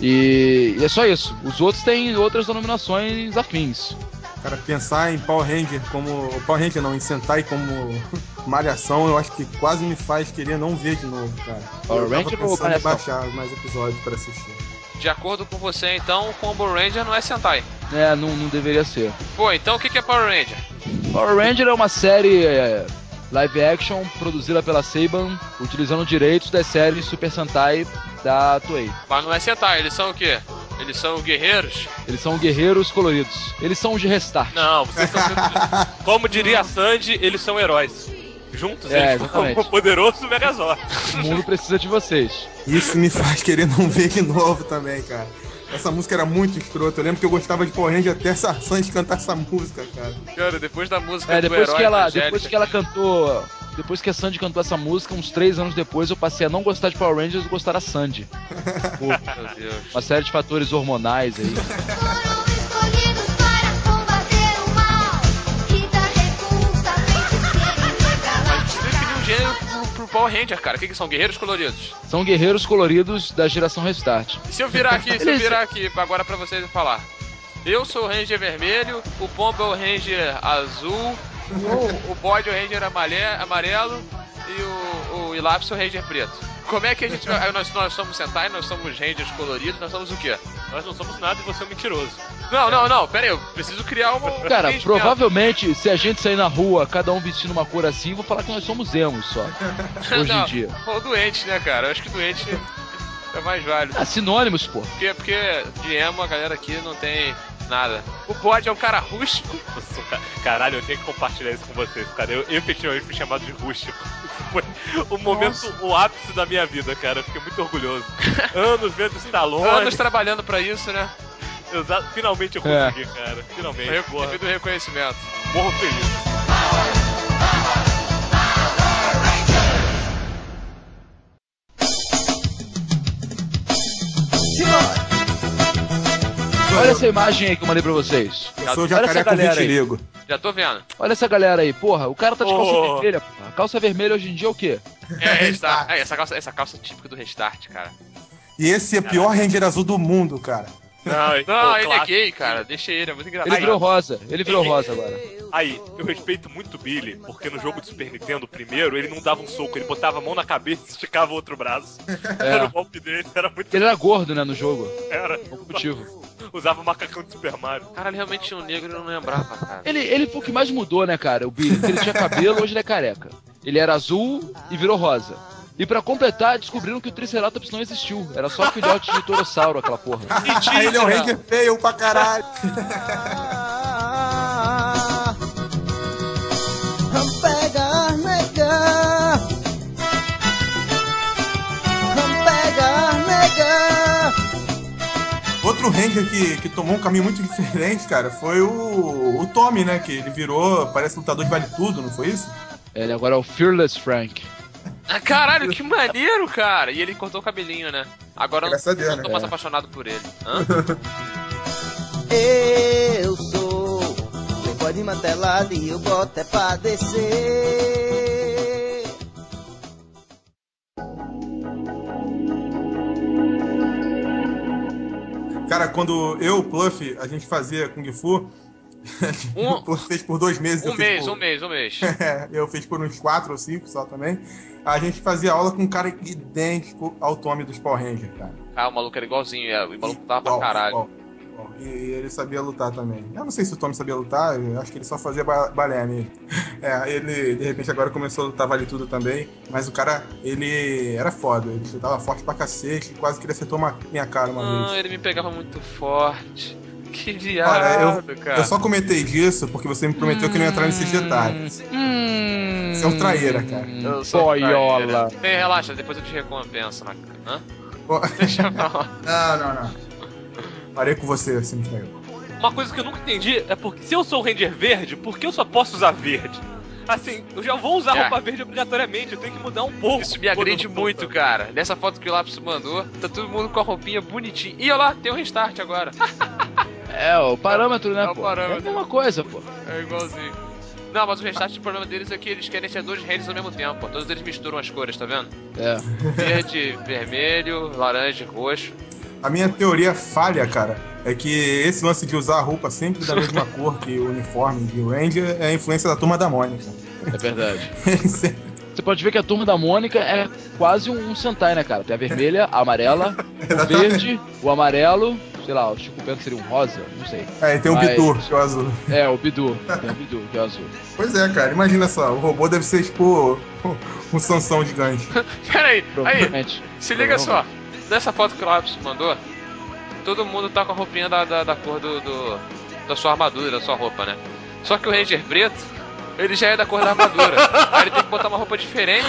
E é só isso. Os outros têm outras denominações afins. Cara, pensar em Power Ranger como... Power Ranger não, em Sentai como malhação, eu acho que quase me faz querer não ver de novo, cara. Power Ranger ou malhação? Baixar mais episódios pra assistir. De acordo com você, então, o Combo Ranger não é Sentai. É, não deveria ser. Pô, então o que é Power Ranger? Power Ranger é uma série live action produzida pela Saban, utilizando direitos das séries Super Sentai da Toei. Mas não é Sentai, eles são o quê? Eles são guerreiros? Eles são guerreiros coloridos. Eles são os de Restart. Não, vocês estão sendo... Como diria a Sandy, eles são heróis. Juntos eles exatamente. formam um poderoso Megazord. O mundo precisa de vocês. Isso me faz querer não ver de novo também, cara. Essa música era muito escrota. Eu lembro que eu gostava de Power Ranger até essa Sandy cantar essa música, cara. Cara, depois da música depois do que herói depois que ela cantou... Depois que a Sandy cantou essa música, uns 3 anos depois, eu passei a não gostar de Power Rangers e gostar da Sandy. Pô, meu Deus. Uma série de fatores hormonais aí. Gênero pro Power Ranger, cara. O que são? Guerreiros coloridos? São guerreiros coloridos da geração Restart. E se eu virar aqui, agora pra vocês falar. Eu sou o Ranger vermelho, o Pombo é o Ranger azul, o Bode é o Ranger amarelo e o Ilapis é o Ranger preto. Como é que a gente... Nós somos Sentai, nós somos Rangers coloridos, nós somos o quê? Nós não somos nada e você é um mentiroso. Não, pera aí, eu preciso criar uma... Cara, provavelmente, se a gente sair na rua, cada um vestindo uma cor assim, vou falar que nós somos emos só. Hoje em dia. Ou doente, né, cara? Eu acho que doente é mais válido. Sinônimos, pô. Porque de emo a galera aqui não tem nada. O Bode é um cara rústico. Caralho, eu tenho que compartilhar isso com vocês, cara. Eu efetivamente fui chamado de rústico. Foi o momento, o ápice da minha vida, cara. Eu fiquei muito orgulhoso. Anos vendo Stallone. Anos trabalhando pra isso, né? Exato. Finalmente eu consegui, cara. Finalmente. Devido ao reconhecimento. Morro feliz. Olha essa imagem aí que eu mandei pra vocês. Eu sou o jacaré com vitiligo. Já tô vendo. Olha essa galera aí, porra. O cara tá de calça vermelha, porra. A calça vermelha hoje em dia é o quê? Restart. Essa calça é típica do Restart, cara. E esse é o pior Ranger azul do mundo, cara. Não, ele é gay, cara. Deixa ele, é muito engraçado. Ele virou rosa agora. Aí, eu respeito muito o Billy, porque no jogo de Super Nintendo, primeiro, ele não dava um soco, ele botava a mão na cabeça e esticava o outro braço. Era o golpe dele, era muito... Ele era gordo, né, no jogo. Era. Por motivo. Usava o macacão de Super Mario. Cara, ele realmente tinha um negro e não lembrava, cara. Ele foi o que mais mudou, né, cara, o Billy. Porque ele tinha cabelo, hoje ele é careca. Ele era azul e virou rosa. E pra completar, descobriram que o Triceratops não existiu. Era só filhote de Torossauro, aquela porra. Mentira! Ele é um Ranger feio pra caralho. Pega, nega. Pega, nega. Outro Ranger que tomou um caminho muito diferente, cara, foi o Tommy, né? Que ele virou, parece lutador de vale tudo, não foi isso? Ele agora é o Fearless Frank. Ah, caralho, que maneiro, cara! E ele cortou o cabelinho, né? Agora eu não tô mais apaixonado por ele. Hã? Eu sou playboy de mantelado e eu boto é pra descer. Cara, quando eu e o Pluff, a gente fazia Kung Fu, o Pluff fez por 2 meses. Um mês. Eu fiz por uns 4 ou 5 só também. A gente fazia aula com um cara idêntico ao Tommy dos Power Rangers, cara. Ah, o maluco era igualzinho, o maluco tava pra caralho. E ele sabia lutar também. Eu não sei se o Tommy sabia lutar, eu acho que ele só fazia balé mesmo. Ele de repente agora começou a lutar vale tudo também, mas o cara, ele era foda, ele chutava forte pra cacete, quase que ele acertou minha cara uma vez. Ele me pegava muito forte. Que viado, cara. Eu só comentei disso porque você me prometeu que não ia entrar nesses detalhes. Você é um traíra, cara. Boiola. Relaxa, depois eu te recompenso, né? Hã? Deixa eu falar. Não. Parei com você, me traiu. Uma coisa que eu nunca entendi é porque se eu sou o Ranger verde, por que eu só posso usar verde? Assim, eu já vou usar roupa verde obrigatoriamente, eu tenho que mudar um pouco. Isso me agride muito, cara. Nessa foto que o Lápis mandou, tá todo mundo com a roupinha bonitinha. E olha lá, tem um restart agora. É, o parâmetro, né, pô? É a mesma coisa, pô. É igualzinho. Não, mas o restart, o problema deles é que eles querem ser 2 Rangers ao mesmo tempo. Todos eles misturam as cores, tá vendo? É. Verde, vermelho, laranja, roxo. A minha teoria falha, cara, é que esse lance de usar a roupa sempre da mesma cor que o uniforme de Ranger é a influência da Turma da Mônica. É verdade. Você pode ver que a Turma da Mônica é quase um Sentai, né, cara? Tem a vermelha, a amarela, o verde, o amarelo, sei lá, o Chico Bento seria um rosa, não sei. E tem o Bidu, que é o azul. O Bidu, tem o Bidu, que é o azul. Pois é, cara, imagina só, o robô deve ser tipo um Sansão gigante. Peraí, se liga só, nessa foto que o Lápis mandou, todo mundo tá com a roupinha da cor da sua armadura, da sua roupa, né? Só que o Ranger preto, ele já é da cor da armadura. Aí ele tem que botar uma roupa diferente.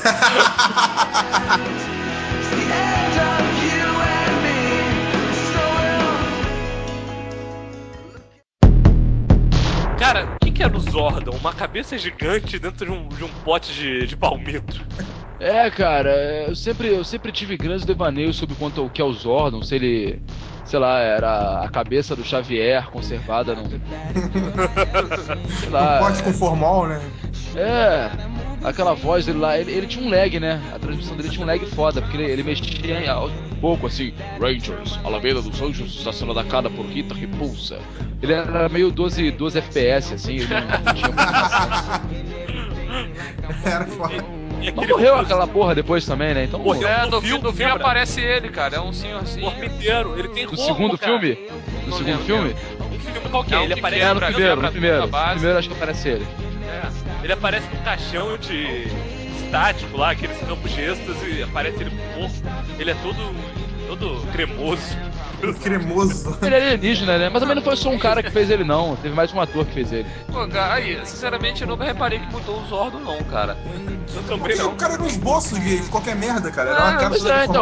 Cara, o que era o Zordon? Uma cabeça gigante dentro de um pote de palmito. Cara, eu sempre tive grandes devaneios sobre quanto ao que é o Zordon, se ele, sei lá, era a cabeça do Xavier conservada num... sei lá... Um pote com formol, né? Aquela voz dele lá, ele tinha um lag, né? A transmissão dele tinha um lag foda, porque ele mexia um pouco assim, Rangers, Alameda dos Anjos está sendo atacada por Rita Repulsa. Ele era meio 12 FPS, assim, ele não tinha muito. Era foda. Mas morreu aquela porra depois também, né? Então, no filme aparece ele, cara, é um senhorzinho. O corpo inteiro, ele tem no segundo filme? No segundo filme? O filme qual que é? Ele aparece no primeiro. No primeiro acho que aparece ele. Ele aparece num caixão de estático lá, aqueles campos de êxtase, aparece ele morto. Ele é todo cremoso. Cremoso. Ele é alienígena, né? Mas também não foi só um cara que fez ele, não. Teve mais um ator que fez ele. Pô, cara, sinceramente eu nunca reparei que mudou o Zordon, não, cara. Eu também não. O cara era um esboço de qualquer merda, cara. Era uma cara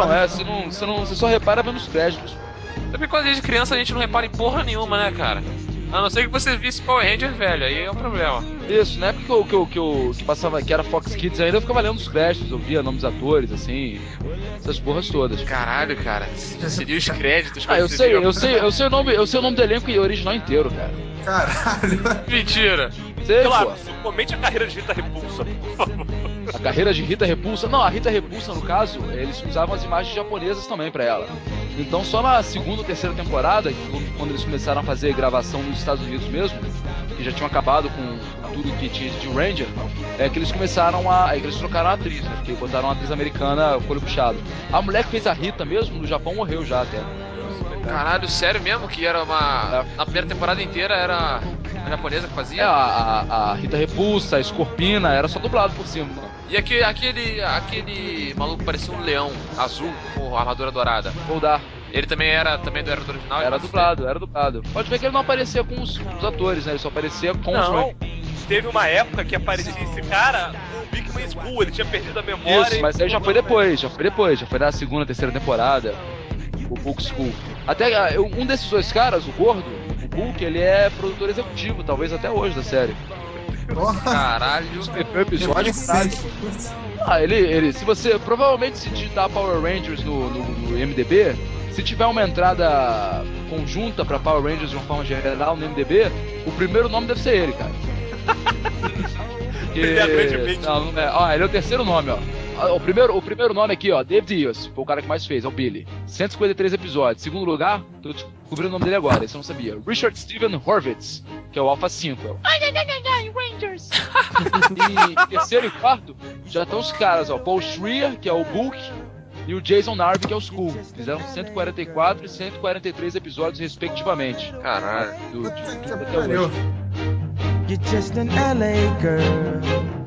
você só repara vendo os créditos. Também quando a gente é criança a gente não repara em porra nenhuma, né, cara? A não ser que você visse Power Ranger velho, aí é um problema. Isso, na época que passava, que era Fox Kids ainda, eu ficava lendo os créditos, eu via nomes dos atores, assim, essas porras todas. Caralho, cara, já seria os créditos. Eu sei o nome do elenco original inteiro, cara. Caralho. Mentira. Sei, claro, comente a carreira de Rita Repulsa, por favor. A carreira de Rita Repulsa? Não, a Rita Repulsa, no caso, eles usavam as imagens japonesas também pra ela. Então só na segunda ou terceira temporada, quando eles começaram a fazer gravação nos Estados Unidos mesmo, que já tinham acabado com tudo que tinha de Ranger, que eles começaram que eles trocaram a atriz, né? Porque botaram uma atriz americana, olho puxado. A mulher que fez a Rita mesmo, no Japão, morreu já até. Caralho, sério mesmo? Que era uma... Na primeira temporada inteira era a japonesa que fazia? A Rita Repulsa, a Scorpina, era só dublado por cima. E aquele maluco parecia um leão azul com armadura dourada. Goldar. Ele também era do original? Era dublado. Pode ver que ele não aparecia com os atores, né? Ele só aparecia com os... Não, teve uma época que aparecia esse cara no Big Man School, ele tinha perdido a memória. Isso, mas aí já foi depois, já foi na segunda, terceira temporada, o Book School. Até um desses dois caras, o gordo, o Book, ele é produtor executivo, talvez até hoje da série. Caralho. Foi episódio. Ele, se você, provavelmente se digitar Power Rangers no MDB, se tiver uma entrada conjunta pra Power Rangers de uma forma geral no MDB, o primeiro nome deve ser ele, cara. Ele é a grande mente. Ele é o terceiro nome, ó. O primeiro nome aqui, ó, David Dias, foi o cara que mais fez, é o Billy. 153 episódios. Segundo lugar, tô descobrindo o nome dele agora, esse eu não sabia. Richard Steven Horvitz, que é o Alpha 5. Rangers! E terceiro e quarto, já estão os caras, ó. Paul Schreier, que é o Book, e o Jason Narvi, que é o Skull. Fizeram 144 e 143 episódios, respectivamente. Caralho. Até hoje. You're just an LA girl.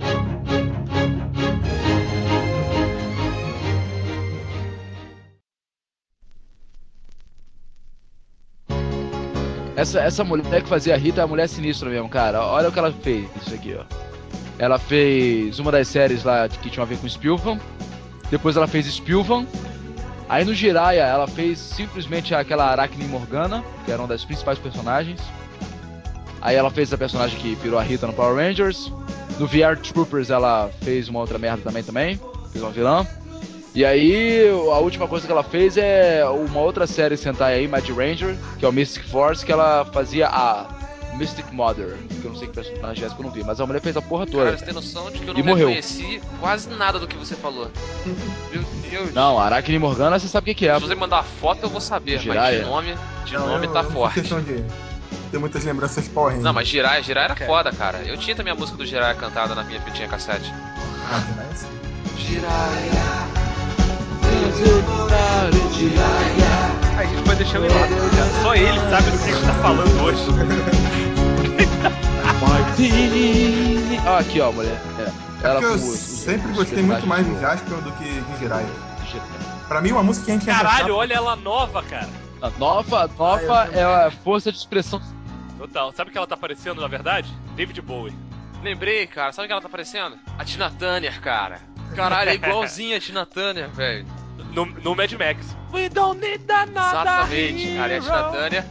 Essa mulher que fazia a Rita é a mulher sinistra mesmo, cara. Olha o que ela fez, isso aqui, ó. Ela fez uma das séries lá que tinha a ver com Spilvan. Depois ela fez Spilvan. Aí no Jiraiya ela fez simplesmente aquela Arachne Morgana, que era uma das principais personagens. Aí ela fez a personagem que virou a Rita no Power Rangers. No VR Troopers ela fez uma outra merda também. Fez uma vilã. E aí, a última coisa que ela fez é uma outra série Sentai aí, Mad Ranger, que é o Mystic Force, que ela fazia a Mystic Mother, que eu não sei que personagem é essa que eu não vi, mas a mulher fez a porra toda. Cara, você tem noção de que eu não reconheci quase nada do que você falou. Meu Deus. Não, Arachne Morgana você sabe o que é. Se você mandar a foto eu vou saber, Jiraiya. mas de nome tá forte. Tem muitas lembranças Power Rangers. Não, mas Jiraiya era foda, cara. Eu tinha também a música do Jiraiya cantada na minha fitinha cassete. Ah, Jiraiya sim. A gente pode deixar ele lá, cara. Só ele sabe do que a gente tá falando hoje. Aqui ó, mulher. Ela eu sempre gostei muito mais de Jaspion do que de Jiraiya. Pra mim, uma música que a gente Caralho, olha ela nova, cara. A nova é a força de expressão. Total. Sabe o que ela tá parecendo, na verdade? David Bowie. Lembrei, cara. Sabe o que ela tá parecendo? A Tina Turner, cara. Caralho, é igualzinha a Tina Turner, velho. No Mad Max. We don't need another Exatamente, cara. E a Tina Turner.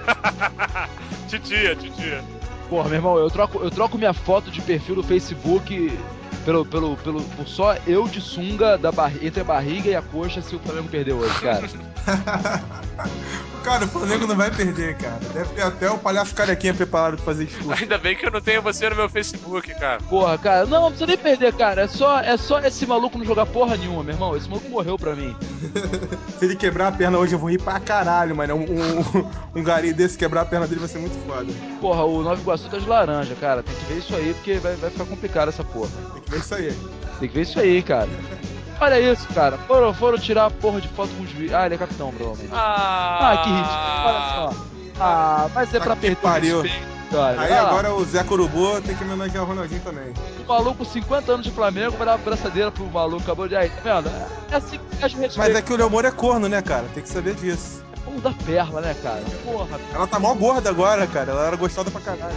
Titia. Porra, meu irmão, eu troco minha foto de perfil do Facebook por só eu de sunga entre a barriga e a coxa se o Flamengo perder hoje, cara. Cara, o Flamengo não vai perder, cara. Deve ter até o palhaço carequinha preparado pra fazer discurso. Ainda bem que eu não tenho você no meu Facebook, cara. Porra, cara, não precisa nem perder, cara. É só esse maluco não jogar porra nenhuma, meu irmão. Esse maluco morreu pra mim. Se ele quebrar a perna hoje, eu vou rir pra caralho, mano. Um gari desse quebrar a perna dele vai ser muito foda. Porra, o Nova Iguaçu tá de laranja, cara. Tem que ver isso aí, porque vai ficar complicado essa porra. Tem que ver isso aí. Tem que ver isso aí, cara. Olha isso, cara. Foram tirar a porra de foto com o juiz. Ah, ele é capitão, provavelmente. Que ridículo. Olha só. Mas é pra perder o respeito, cara. Aí agora o Zé Corubu tem que homenagear o Ronaldinho também. O maluco, 50 anos de Flamengo, vai dar uma abraçadeira pro maluco. Acabou de aí, tá vendo? É assim que faz respeito. Mas é que o Leomoro é corno, né, cara? Tem que saber disso. Vamos dar perla, né, cara? Porra. Ela tá mó gorda agora, cara. Ela era gostosa pra caralho.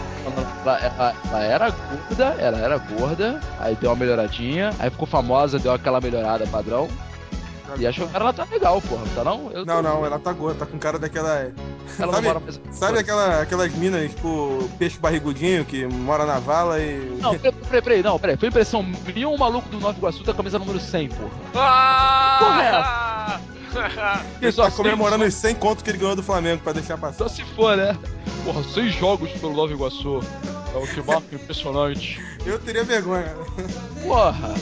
Ela era gorda, aí deu uma melhoradinha, aí ficou famosa, deu aquela melhorada padrão. E achou que ela tá legal, porra, tá não? Não, ela tá gorda, tá com cara daquela... Sabe aquelas minas, tipo, peixe barrigudinho que mora na vala e... Não, peraí, foi impressão minha ou um maluco do Nova Iguaçu da camisa número 100, porra? Porra é essa? Ele tá comemorando os 100 contos que ele ganhou do Flamengo pra deixar passar. Só se for, né? Porra, 6 jogos pelo Nova Iguaçu. É o que marca impressionante. Eu teria vergonha. Porra.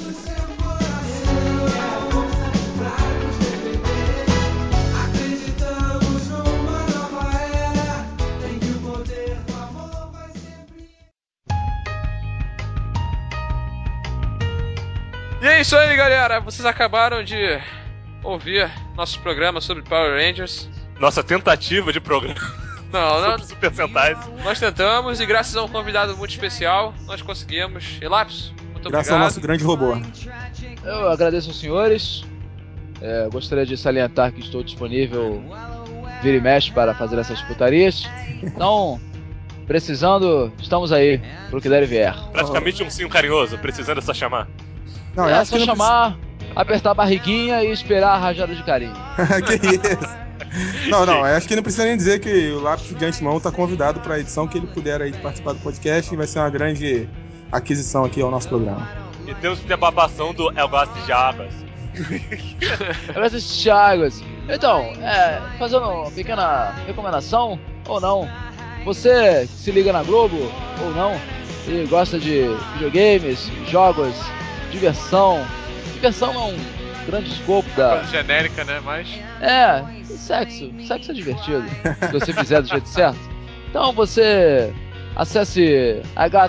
E é isso aí, galera. Vocês acabaram de ouvir nosso programa sobre Power Rangers. Nossa tentativa de programa. Não. Sobre Super Sentais. Nós tentamos e graças a um convidado muito especial, nós conseguimos. Elapso, muito obrigado. Graças ao nosso grande robô. Eu agradeço aos senhores. Gostaria de salientar que estou disponível vira e mexe para fazer essas putarias. Então, precisando, estamos aí pro que der e vier. Praticamente um sim carinhoso, precisando é só chamar. Não, é só chamar, apertar a barriguinha e esperar a rajada de carinho. Que isso? Não, acho que não precisa nem dizer que o Lápis de antemão tá convidado para a edição que ele puder aí participar do podcast e vai ser uma grande aquisição aqui ao nosso programa. E temos que ter a babação do Eu Gosto de Águas. Eu gosto de águas. Então, fazendo uma pequena recomendação, ou não, você que se liga na Globo, ou não, e gosta de videogames, jogos, diversão é um grande escopo da... Coisa genérica, né, mas... Sexo é divertido, se você fizer do jeito certo. Então você acesse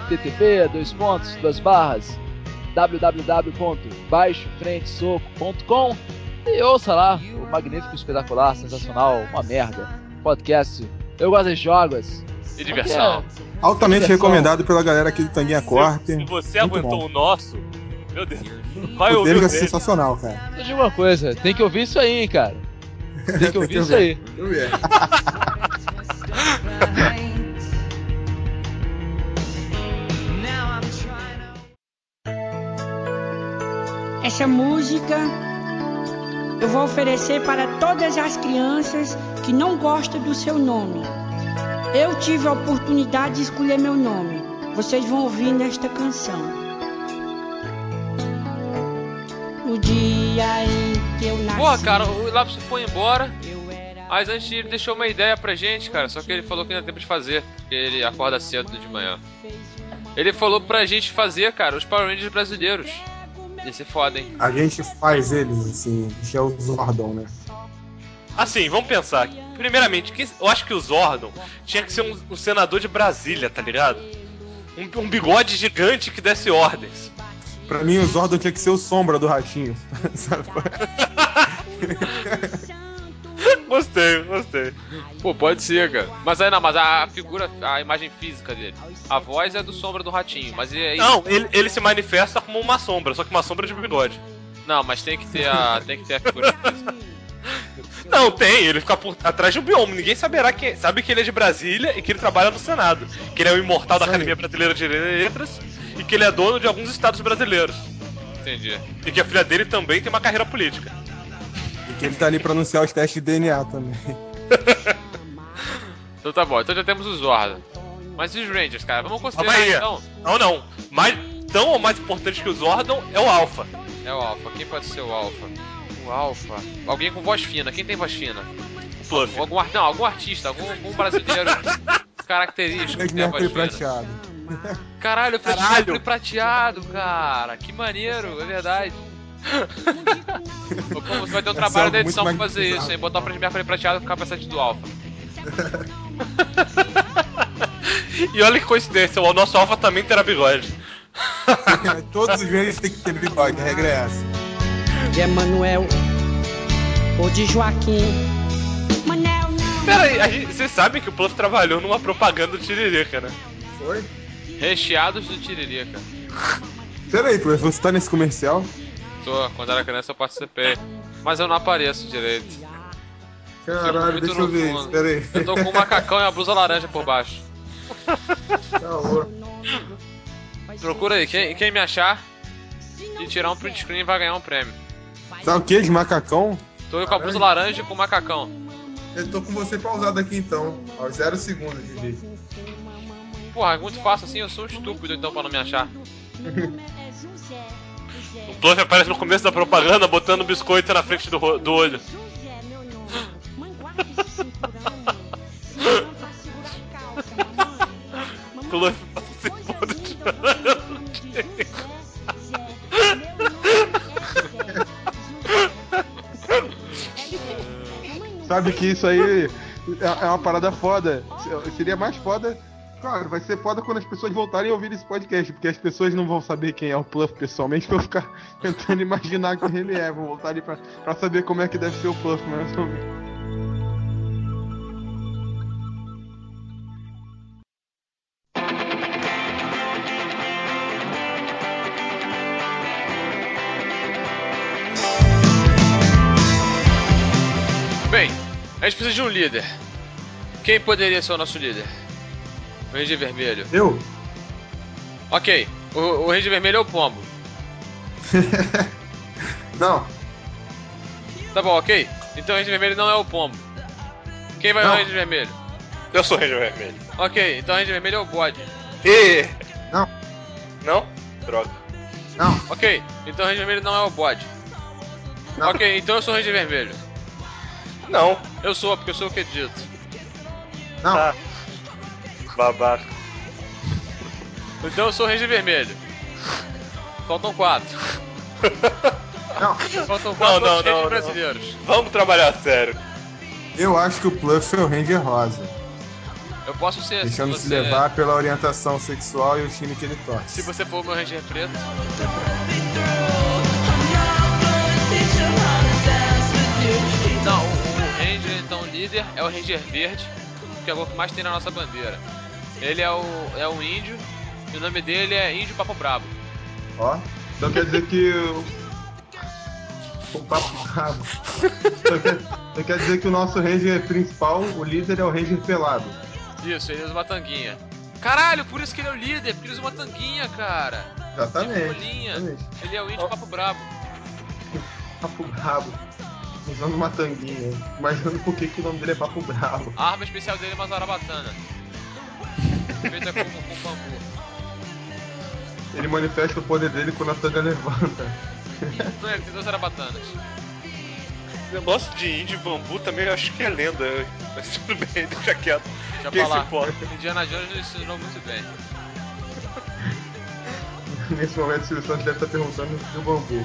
http://www.baixofrentesoco.com e ouça lá o magnífico, espetacular, sensacional, uma merda, podcast Eu Gosto de Jogos e diversão. Altamente recomendado pela galera aqui do Tanguinha Corp. Se você aguentou o nosso, meu Deus, vai ouvir o dele. É sensacional, cara. Eu digo uma coisa, tem que ouvir isso aí, hein, cara. Tem que ouvir isso aí. Essa música eu vou oferecer para todas as crianças que não gostam do seu nome. Eu tive a oportunidade de escolher meu nome. Vocês vão ouvir nesta canção. No dia em que eu nasci. Porra, cara, o Lapso foi embora. Mas antes ele deixou uma ideia pra gente, cara, só que ele falou que não dá tempo de fazer, porque ele acorda cedo de manhã. Ele falou pra gente fazer, cara, os Power Rangers brasileiros. Ia ser foda, hein? A gente faz eles, assim, que é o Zordon, né? Assim, vamos pensar. Primeiramente, eu acho que o Zordon tinha que ser um senador de Brasília, tá ligado? Um bigode gigante que desse ordens. Pra mim, o Zordon tinha que ser o Sombra do Ratinho. Gostei. Pô, pode ser, cara. Mas aí não, mas a figura, a imagem física dele. A voz é do Sombra do Ratinho, mas e aí... Não, ele se manifesta como uma sombra, só que uma sombra de bigode. Não, mas tem que ter a figura física. Não, tem, ele fica atrás de um bioma. Ninguém saberá sabe que ele é de Brasília e que ele trabalha no Senado. Que ele é o imortal da Academia Brasileira de Letras e que ele é dono de alguns estados brasileiros. Entendi. E que a filha dele também tem uma carreira política. E que ele tá ali pra anunciar os testes de DNA também. Então tá bom, então já temos os Zordon. Mas e os Rangers, cara? Vamos considerar então? Não. Tão ou mais importante que o Zordon é o Alpha. É o Alpha. Quem pode ser o Alpha? O Alpha. Alguém com voz fina. Quem tem voz fina? Fluff. Algum artista, algum brasileiro característico que tem voz fina. Prateado. Caralho, o Fred Mercury prateado, cara. Que maneiro, é verdade. Você vai ter um trabalho da edição pra fazer isso, hein? Botar o Fred Mercury prateado com o capacete do Alpha. E olha que coincidência, o nosso Alpha também terá bigode. Todos os Rangers têm que ter bigode, a regra é essa. De Emanuel ou de Joaquim. Manel, não. Pera aí, vocês sabem que o Pluff trabalhou numa propaganda do Tiririca, né? Foi? Recheados do Tiririca. Pera aí, Pluff, você tá nesse comercial? Tô, quando era criança eu participei. Mas eu não apareço direito. Caralho, deixa eu ver isso, pera aí. Eu tô com um macacão e uma blusa laranja por baixo. Procura aí, quem me achar e tirar um print screen vai ganhar um prêmio. Tá o que? De macacão? Tô com a blusa laranja e com o macacão. Eu tô com você pausado aqui então, aos 0 segundos de vídeo. Porra, é muito fácil assim, eu sou um estúpido então pra não me achar. O Pluff aparece no começo da propaganda botando biscoito na frente do olho. Pluff se foda chorando. Sabe que isso aí é uma parada foda. Seria mais foda. Claro, vai ser foda quando as pessoas voltarem a ouvir esse podcast, porque as pessoas não vão saber quem é o Pluff pessoalmente, vão ficar tentando imaginar quem ele é. Vão voltar ali pra saber como é que deve ser o Pluff, mais ou menos. Bem, a gente precisa de um líder. Quem poderia ser o nosso líder? O Ranger Vermelho. Eu? Ok, o Ranger Vermelho é o Pombo. Não. Tá bom, ok. Então o Ranger Vermelho não é o Pombo. Quem vai ser o Ranger Vermelho? Eu sou o Ranger Vermelho. Ok, então o Ranger Vermelho é o Bode. Não. Não? Droga. Não. Ok, então o Ranger Vermelho não é o Bode. Não. Ok, então eu sou o Ranger Vermelho. Não. Eu sou, porque eu sou o que dito. Não. Tá. Babaca. Então eu sou o Ranger Vermelho. Faltam 4. Não. Faltam 4 Não, Rangers não. brasileiros. Vamos trabalhar sério. Eu acho que o Pluff é o Ranger Rosa. Eu posso ser Deixando se se você... levar pela orientação sexual e o time que ele torce. Se você for o meu Ranger preto. Não, o Ranger, então, o líder é o Ranger verde, que é o que mais tem na nossa bandeira. Ele é o índio, e o nome dele é Índio Papo Brabo. Ó, então quer dizer que o papo brabo. Então quer dizer que o nosso Ranger principal, o líder, é o Ranger pelado. Isso, ele usa uma tanguinha. Caralho, por isso que ele é o líder, porque ele usa uma tanguinha, cara. Exatamente. Ele é o Índio Papo Brabo. Papo brabo. Usando uma tanguinha. Imaginando por que o nome dele é Papo Brabo. A arma especial dele é uma zarabatana. Feita com bambu. Ele manifesta o poder dele quando a tanga levanta. Não, ele tem 2 zarabatanas. negócio de índio e bambu também eu acho que é lenda. Mas tudo bem, deixa quieto. Deixa eu falar. Indiana Jones ensinou muito bem. Nesse momento o Silvio Santos deve estar perguntando do bambu.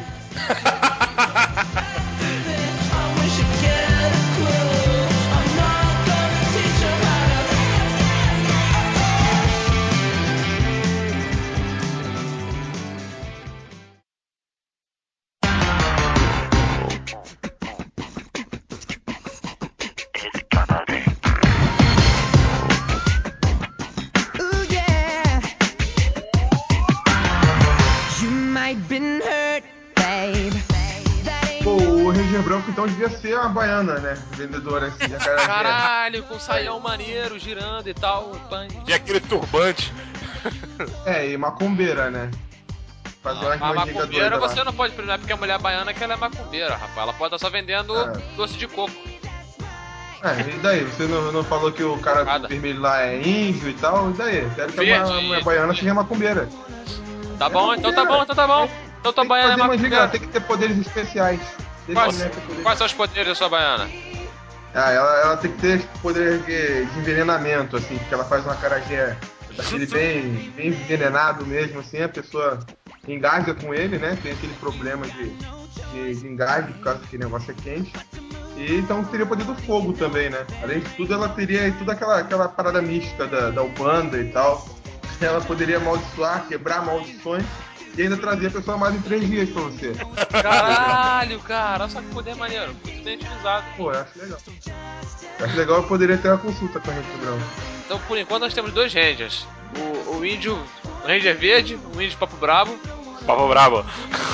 O Ranger branco então devia ser a baiana, né? Vendedora assim, de acarajé. Caralho, com saião maneiro, girando e tal. E aquele turbante. E macumbeira, né? Fazer umas a macumbeira lá. você não pode prender, porque a mulher baiana que ela é macumbeira, rapaz. Ela pode estar só vendendo doce de coco. E daí? Você não falou que o cara vermelho lá é índio e tal? E daí? Quero que a baiana seja macumbeira. Tá bom, então tá bom. Então tua baiana é macumbeira. Tem que ter poderes especiais. Quais são os poderes da sua baiana? Ela tem que ter poder de envenenamento, assim, porque ela faz um acarajé daquele bem envenenado mesmo, assim, a pessoa engasga com ele, né? Tem aquele problema de engasgo, por causa que o negócio é quente. E então teria o poder do fogo também, né? Além de tudo, ela teria toda aquela parada mística da Umbanda e tal. Ela poderia amaldiçoar, quebrar maldições e ainda trazer a pessoa mais em 3 dias pra você. Caralho, cara, olha só que poder maneiro, muito bem utilizado. Pô, eu acho legal. Acho legal, eu poderia ter uma consulta com a Ranger branco. Então, por enquanto, nós temos 2 Rangers. O índio, o Ranger verde, o índio Papo Brabo. Papo Brabo.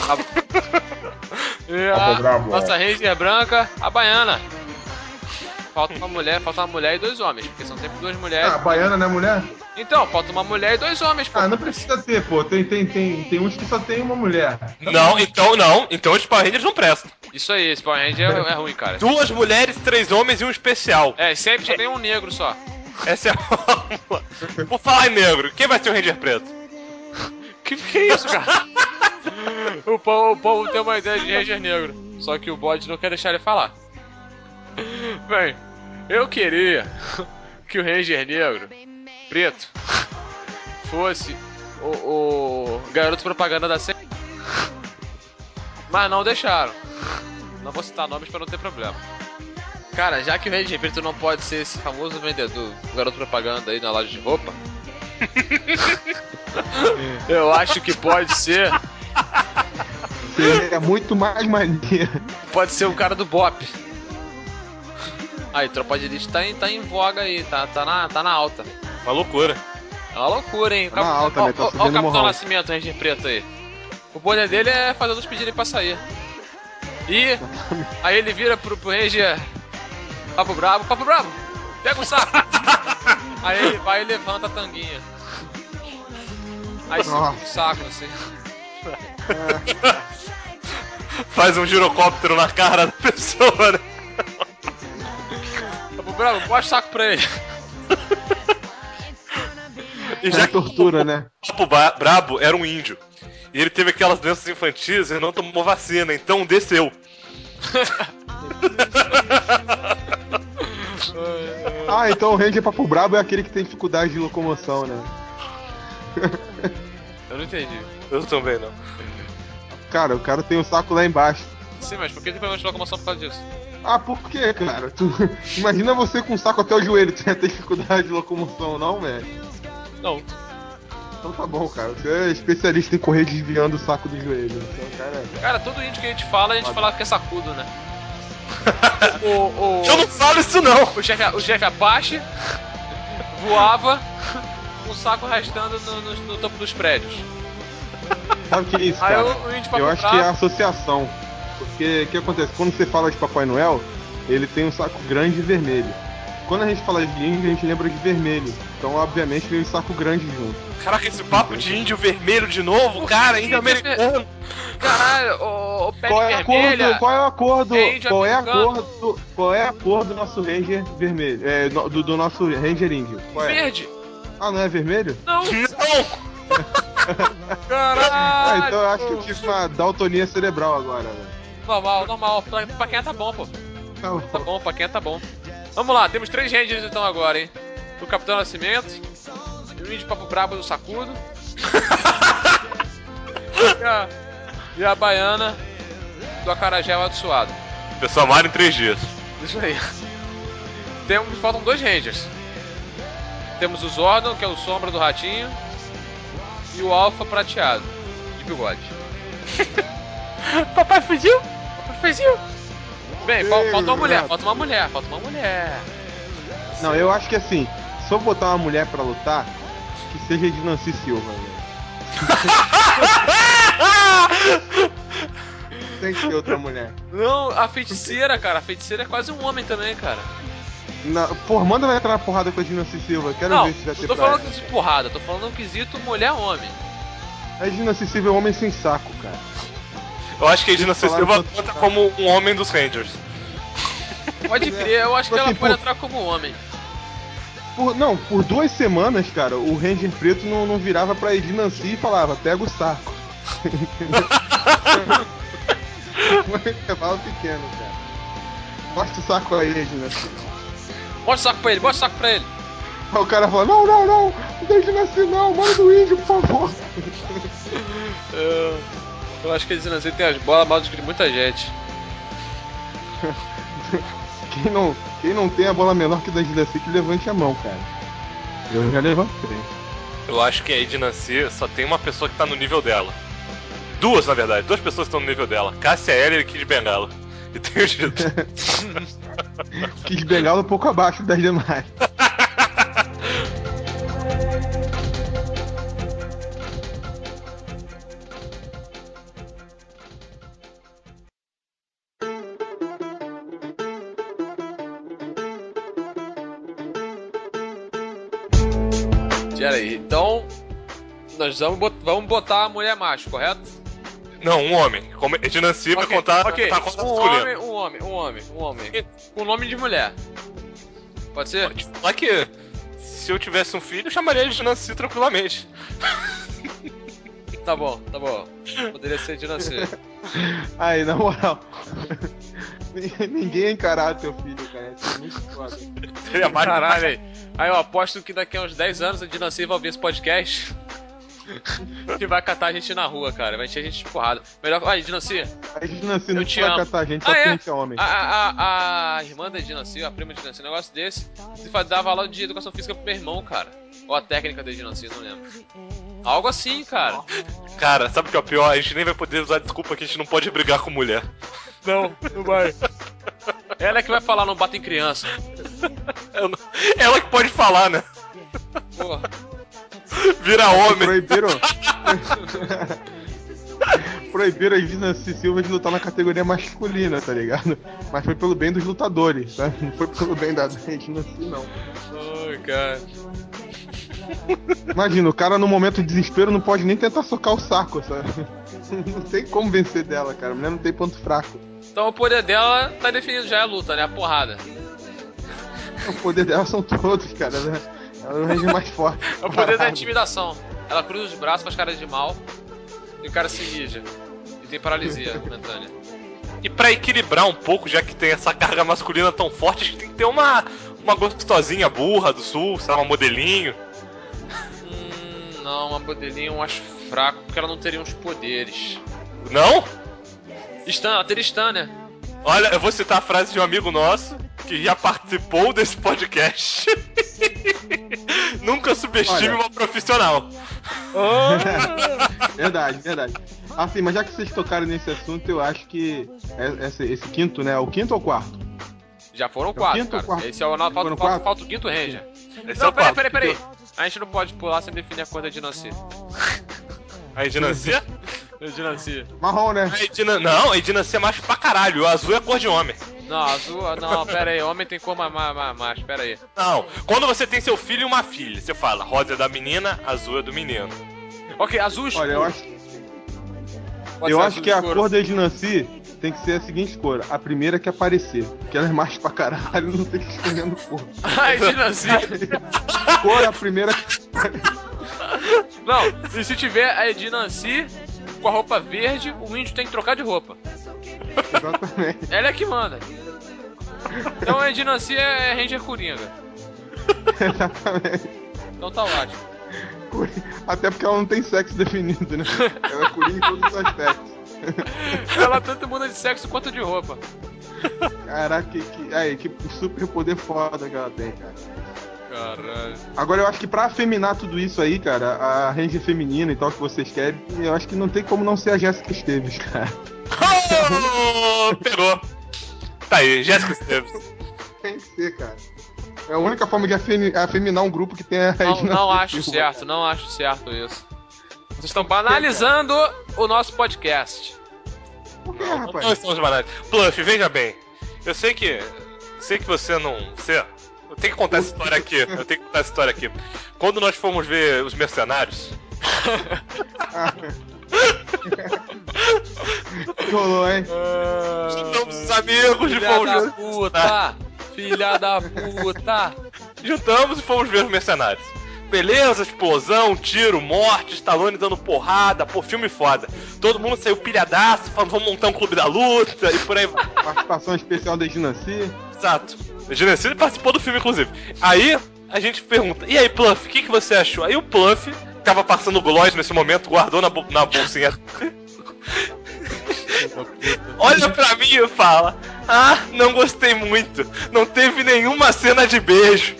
E a nossa Ranger branca, a baiana. Falta uma mulher e 2 homens, porque são sempre 2 mulheres. A baiana não é mulher? Então, falta uma mulher e 2 homens, pô. Não precisa ter, pô. Tem uns que só tem uma mulher. Não, então os Power Rangers não prestam. Isso aí, esse Power Ranger é ruim, cara. 2 mulheres, 3 homens e um especial. Sempre só tem um negro só. Essa é a fórmula. Por falar em negro, quem vai ser o Ranger preto? Que é isso, cara? O povo tem uma ideia de Ranger negro, só que o bode não quer deixar ele falar. Bem, eu queria que o Ranger negro, preto, fosse o garoto propaganda da série. Mas não deixaram. Não vou citar nomes pra não ter problema. Cara, já que o Ranger preto não pode ser esse famoso vendedor, o garoto propaganda aí na loja de roupa, eu acho que pode ser. É muito mais maneiro. Pode ser o cara do Bop. Aí, Tropa de Elite tá em voga aí, tá na alta. Uma loucura. É uma loucura, hein? Tá na alta, né? Olha o Capitão Nascimento, o Ranger preto aí. O poder dele é fazer os pedirem pra sair. E aí ele vira pro Ranger Papo Brabo, pega o saco. Aí ele vai e levanta a tanguinha. Aí segura o saco assim. Faz um girocóptero na cara da pessoa, né? Papo Brabo, bota o saco pra ele. E já tortura, né? O Papo Brabo era um índio. E ele teve aquelas doenças infantis e não tomou vacina, então desceu. Então o Ranger Papo Brabo é aquele que tem dificuldade de locomoção, né? Eu não entendi. Eu também não. Cara, o cara tem o saco lá embaixo. Sim, mas por que tem problema de locomoção por causa disso? Por quê, cara? Imagina você com o saco até o joelho, tu ia ter dificuldade de locomoção, não, velho? Não. Então tá bom, cara. Você é especialista em correr desviando o saco do joelho. Então, cara, todo índio que a gente fala que é sacudo, né? Eu não falo isso não! O chefe Apache voava com o saco arrastando no topo dos prédios. Sabe o que é isso, cara? Eu acho que é a associação. Porque o que acontece? Quando você fala de Papai Noel, ele tem um saco grande e vermelho. Quando a gente fala de índio, a gente lembra de vermelho. Então, obviamente, vem um saco grande junto. Caraca, esse papo de índio vermelho de novo, cara, índio americano. Caralho, o pele vermelha. Qual é a cor do nosso Ranger vermelho? Do nosso Ranger índio? Verde. Não é vermelho? Não! Caralho! Então eu acho que eu tive uma daltonia cerebral agora, velho. Normal. Pra quem tá bom, pô. Tá bom, pra quem tá bom. Vamos lá, temos 3 Rangers então agora, hein? O Capitão Nascimento, o Índio Papo Brabo do Sacudo e a Baiana do Acarajé Amaldiçoado. Pessoal, amar em 3 dias. Isso aí. Faltam 2 Rangers. Temos o Zordon, que é o Sombra do Ratinho, e o Alpha Prateado, de bigode. Papai fugiu. Bem, falta uma mulher. Não, eu acho que assim, se eu botar uma mulher pra lutar, que seja de Nancy Silva, velho. Tem que ter outra mulher. Não, a feiticeira, cara. A feiticeira é quase um homem também, cara. Pô, manda ela entrar na porrada com a Dinassi Silva. Quero ver se vai ter não tô falando de porrada, tô falando no quesito mulher-homem. A Dinassi Silva é um homem sem saco, cara. Eu acho que a Dinassi Silva conta como um homem dos Rangers. Pode crer, eu acho que ela pode entrar como homem. Por 2 semanas, cara, o Ranger Preto não virava pra Edna Nancy e falava, pega o saco. Um intervalo pequeno, cara. Mostra o saco aí, Edna Nancy. Mostra o saco pra ele. Aí o cara fala, não deixa Nancy não, manda do índio, por favor. Eu acho que a Edna Nancy tem as bolas mais do que de muita gente. Quem não tem a bola menor que da Dinassi, que levante a mão, cara. Eu já levantei. Eu acho que a Dinassi só tem uma pessoa que tá no nível dela. 2, na verdade. 2 pessoas estão no nível dela. Cássia Eller e Kid Bengala. E tem o jeito. Kid Bengala um pouco abaixo das demais. Pera aí, então nós vamos botar a mulher macho, correto? Não, um homem. Como Edna Nancy vai contar. Ok, tá um homem. Com nome de mulher. Pode ser? Pode falar que se eu tivesse um filho, eu chamaria ele de Nancy tranquilamente. Tá bom. Poderia ser de Nancy. Aí, na moral. Ninguém ia encarar teu filho, cara. É muito foda. Caralho, aí eu aposto que daqui a uns 10 anos a Dinassi vai ouvir esse podcast e vai catar a gente na rua, cara. Vai encher a gente de porrada. Melhor. Aí, Dinassi. A Dinassi não vai catar a gente, só porque a gente é homem. A irmã da Dinassi, a prima da Dinassi, um negócio desse, você dava aula de educação física pro meu irmão, cara. Ou a técnica da Dinassi, não lembro. Algo assim, cara. Cara, sabe o que é o pior? A gente nem vai poder usar desculpa que a gente não pode brigar com mulher. Não vai. Ela é que vai falar, não bata em criança. Ela que pode falar, né? Porra. Vira homem. Proibiram a Dinassi Silva de lutar na categoria masculina, tá ligado? Mas foi pelo bem dos lutadores, tá? Não foi pelo bem da Dinassi, não. Ai, cara. Imagina, o cara no momento de desespero não pode nem tentar socar o saco, sabe? Não tem como vencer dela, cara. A mulher não tem ponto fraco. Então o poder dela tá definido já, é a luta, né? A porrada. O poder dela são todos, cara, né? Ela é o Ranger mais forte. É o poder da intimidação. Ela cruza os braços, faz cara de mal e o cara se mija. E tem paralisia momentânea. E pra equilibrar um pouco, já que tem essa carga masculina tão forte, acho que tem que ter uma gostosinha burra do sul, sei lá, uma modelinho. Não, uma modelinha eu acho fraco, porque ela não teria uns poderes. Não? Ela teria stun, né? Olha, eu vou citar a frase de um amigo nosso que já participou desse podcast. Nunca subestime uma profissional. Verdade. Assim, mas já que vocês tocaram nesse assunto, eu acho que esse quinto, né? O quinto ou o quarto? Já foram 4, cara. Quarto? Esse é o falta o quinto Ranger. Não, peraí. A gente não pode pular sem definir a cor da Dinassi. A Dinassi? A Dinassi. Marrom, né? Não, a Dinassi é macho pra caralho. O azul é cor de homem. Não, azul... Não, pera aí. Homem tem cor macho, pera aí. Não, quando você tem seu filho e uma filha, você fala, rosa é da menina, azul é do menino. Ok, azul escuro. Olha, eu acho que a cor da Dinassi tem que ser a seguinte cor. A primeira que aparecer. Porque ela é macho pra caralho, não tem que escolher no cor. Ai, Dinassi. Cor é a primeira que... Não, e se tiver a Dinassi com a roupa verde, o índio tem que trocar de roupa. Exatamente. Ela é que manda. Então a Dinastia é Ranger Coringa. Exatamente. Então tá ótimo. Até porque ela não tem sexo definido, né? Ela é Coringa em todos os aspectos. Ela tanto muda de sexo quanto de roupa. Caraca, que super poder foda que ela tem, cara. Caralho. Agora eu acho que pra afeminar tudo isso aí, cara, a Ranger feminina e tal que vocês querem, eu acho que não tem como não ser a Jéssica Esteves, cara. Oh, pegou. Tá aí, Jéssica Esteves. Tem que ser, cara. É a única forma de afeminar um grupo que tem a Regina. Não acho certo, não acho certo isso. Vocês estão banalizando o nosso podcast. Por que, rapaz? Não estamos banalizando. Pluff, veja bem. Eu sei que você não... Eu tenho que contar essa história aqui. Quando nós fomos ver Os Mercenários... Que rolou, hein? Juntamos os amigos e fomos ver... Filha da puta! Juntamos e fomos ver Os Mercenários. Beleza, explosão, tiro, morte, Stallone dando porrada, pô, filme foda. Todo mundo saiu pilhadaço, falando, vamos montar um clube da luta e por aí vai. Participação especial da Dinastia. Exato. A Dinastia participou do filme, inclusive. Aí, a gente pergunta, e aí, Pluff, o que você achou? Aí o Pluff, que tava passando gloss nesse momento, guardou na bolsinha. Olha pra mim e fala, não gostei muito. Não teve nenhuma cena de beijo.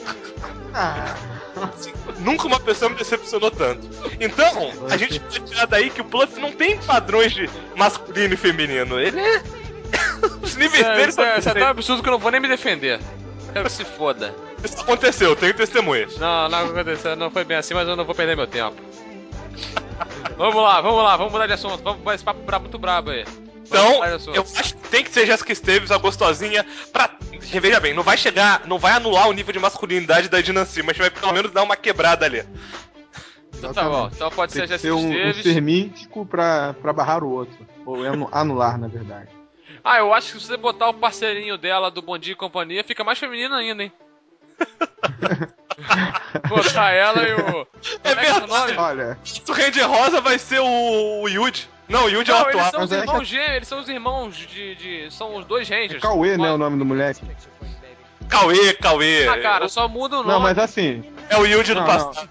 Nunca uma pessoa me decepcionou tanto. Então, a gente pode tirar daí que o Pluff não tem padrões de masculino e feminino. Ele é... Os níveis dele são... Isso é tão absurdo que eu não vou nem me defender. Quero que se foda. Isso aconteceu, eu tenho testemunhas. Não aconteceu, não foi bem assim, mas eu não vou perder meu tempo. Vamos lá, vamos mudar de assunto. Vamos esse papo muito brabo aí. Então, eu acho que tem que ser Jéssica Esteves, a gostosinha, pra... Veja bem, não vai anular o nível de masculinidade da Dinastia, mas vai pelo menos dar uma quebrada ali. Então tá bom, então pode ser a Jéssica Esteves. Um ser mítico pra barrar o outro. Ou anular, na verdade. Eu acho que se você botar o parceirinho dela do Bom Dia e Companhia, fica mais feminino ainda, hein? Botar ela e o... É verdade. Olha... O Ranger Rosa vai ser o Yuji. Não, o Yuji é o atual. Eles são os irmãos gêmeos, eles são os irmãos são os dois Rangers. É Cauê, né, o nome do moleque? Cauê. Cara, só muda o nome. Não, mas assim... É o Yuji do passado.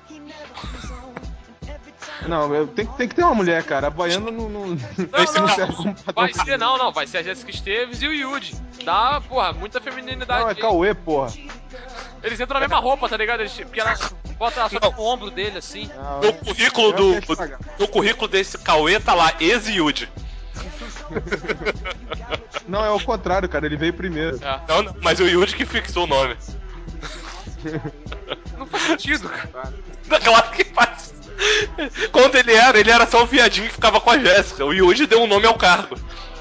Não, tem que ter uma mulher, cara. A Baiana não serve como padrão. Vai ser a Jéssica Esteves e o Yuji. Dá, porra, muita feminilidade. Não, é Cauê, porra. Eles entram na mesma roupa, tá ligado? Porque ela bota só no ombro dele, assim. No currículo desse Cauê tá lá, ex-Yuji. Não, é o contrário, cara. Ele veio primeiro. Não, mas o Yuji que fixou o nome. Não faz sentido, cara. Claro que faz. Quando ele era só um viadinho que ficava com a Jéssica. O Yuji deu um nome ao cargo.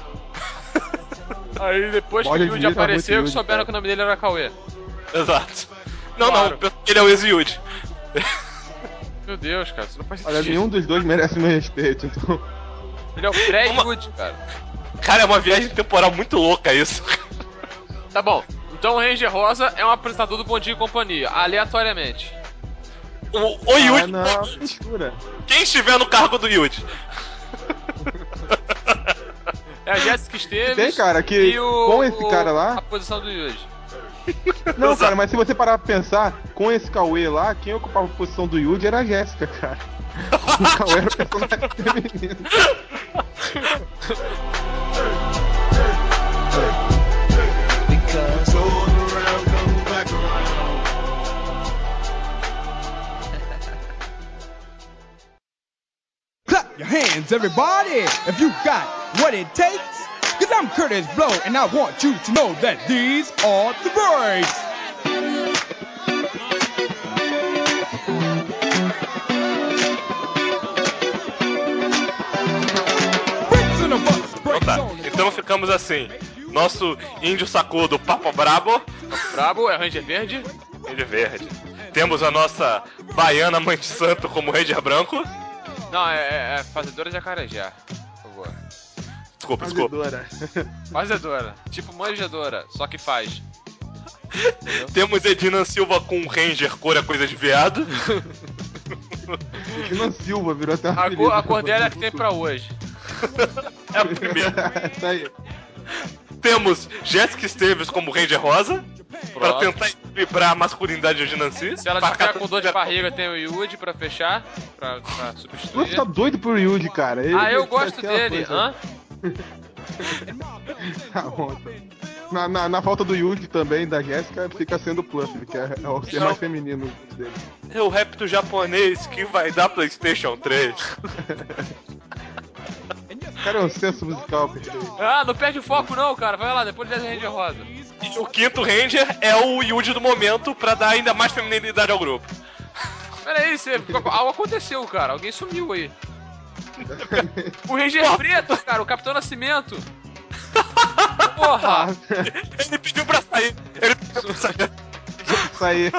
Aí depois que o Yuji apareceu, que souberam que o nome dele era Cauê. Exato. Não, ele é o ex-Yuji. Meu Deus, cara, isso não faz sentido. Olha, nenhum dos dois merece meu respeito, então... Ele é o pré-Yuji, cara. Cara, é uma viagem temporal muito louca isso. Tá bom, então o Ranger Rosa é um apresentador do Bom Dia e Companhia, aleatoriamente. O Yuji... não, mistura. Quem estiver no cargo do Yuji? É a Jéssica Esteves. Tem, cara, que com esse cara lá... A posição do Yuji. Não, cara, mas se você parar pra pensar, com esse Cauê lá, quem ocupava a posição do Yuji era a Jéssica, cara. O Cauê era o personagem feminino. Clap your hands, everybody, if you got what it takes. Cause I'm Curtis Blow, and I want you to know that these are the breaks. Então ficamos assim. Nosso índio sacudo Papo Brabo. Brabo é Ranger Verde. Ranger Verde. Temos a nossa baiana Mãe de Santo como Ranger Branco. Não, é fazedora de acarajé, por favor. Desculpa. Fazedora. Tipo manjadora, só que faz. Temos Edina Silva com Ranger cor é coisa de viado. Edina Silva virou até uma a cor dela é que tem pra hoje. É a primeira. Isso aí. Temos Jessica Esteves como Ranger Rosa, pra tentar equilibrar a masculinidade de Nancy. Se ela tiver com dor de barriga, tem o Yuji pra fechar, pra substituir. Você tá doido pro Yuji, cara. Eu gosto dele. Hã? Tá bom. Na falta do Yuji também, da Jéssica, fica sendo o Fluffy, que é o ser mais feminino dele. É o repto japonês que vai dar PlayStation 3. Cara, é um senso musical. Não perde o foco não, cara. Vai lá, depois ele é Ranger Rosa. E o quinto Ranger é o Yuji do momento pra dar ainda mais feminilidade ao grupo. Pera aí, algo aconteceu, cara. Alguém sumiu aí. O Ranger preto, cara, o Capitão Nascimento. Porra! Ele pediu pra sair. Sair.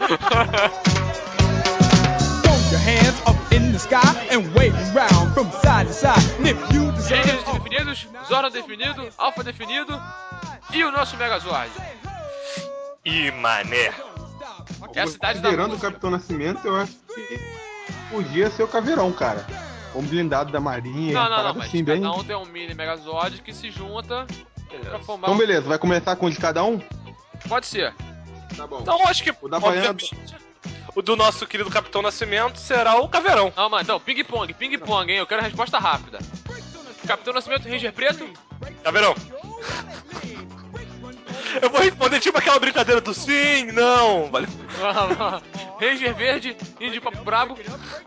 Your hands up in the sky and wave around from side to side. And if you Rangers definidos, Zordon definido, Alpha definido e o nosso Megazord. E mané. É a cidade da Considerando o Capitão Nascimento, eu acho que podia ser o Caveirão, cara. Um blindado da Marinha, não, mas assim, cada bem... um tem um mini Megazord que se junta pra formar Então beleza, vai começar com o de cada um? Pode ser. Tá bom. Então acho que o da Baiana... O do nosso querido Capitão Nascimento será o Caveirão. Não, mas então, ping-pong, hein? Eu quero a resposta rápida. Capitão Nascimento, Ranger preto? Caveirão. Eu vou responder tipo aquela brincadeira do sim, não. Valeu. Ranger verde, índio papo brabo.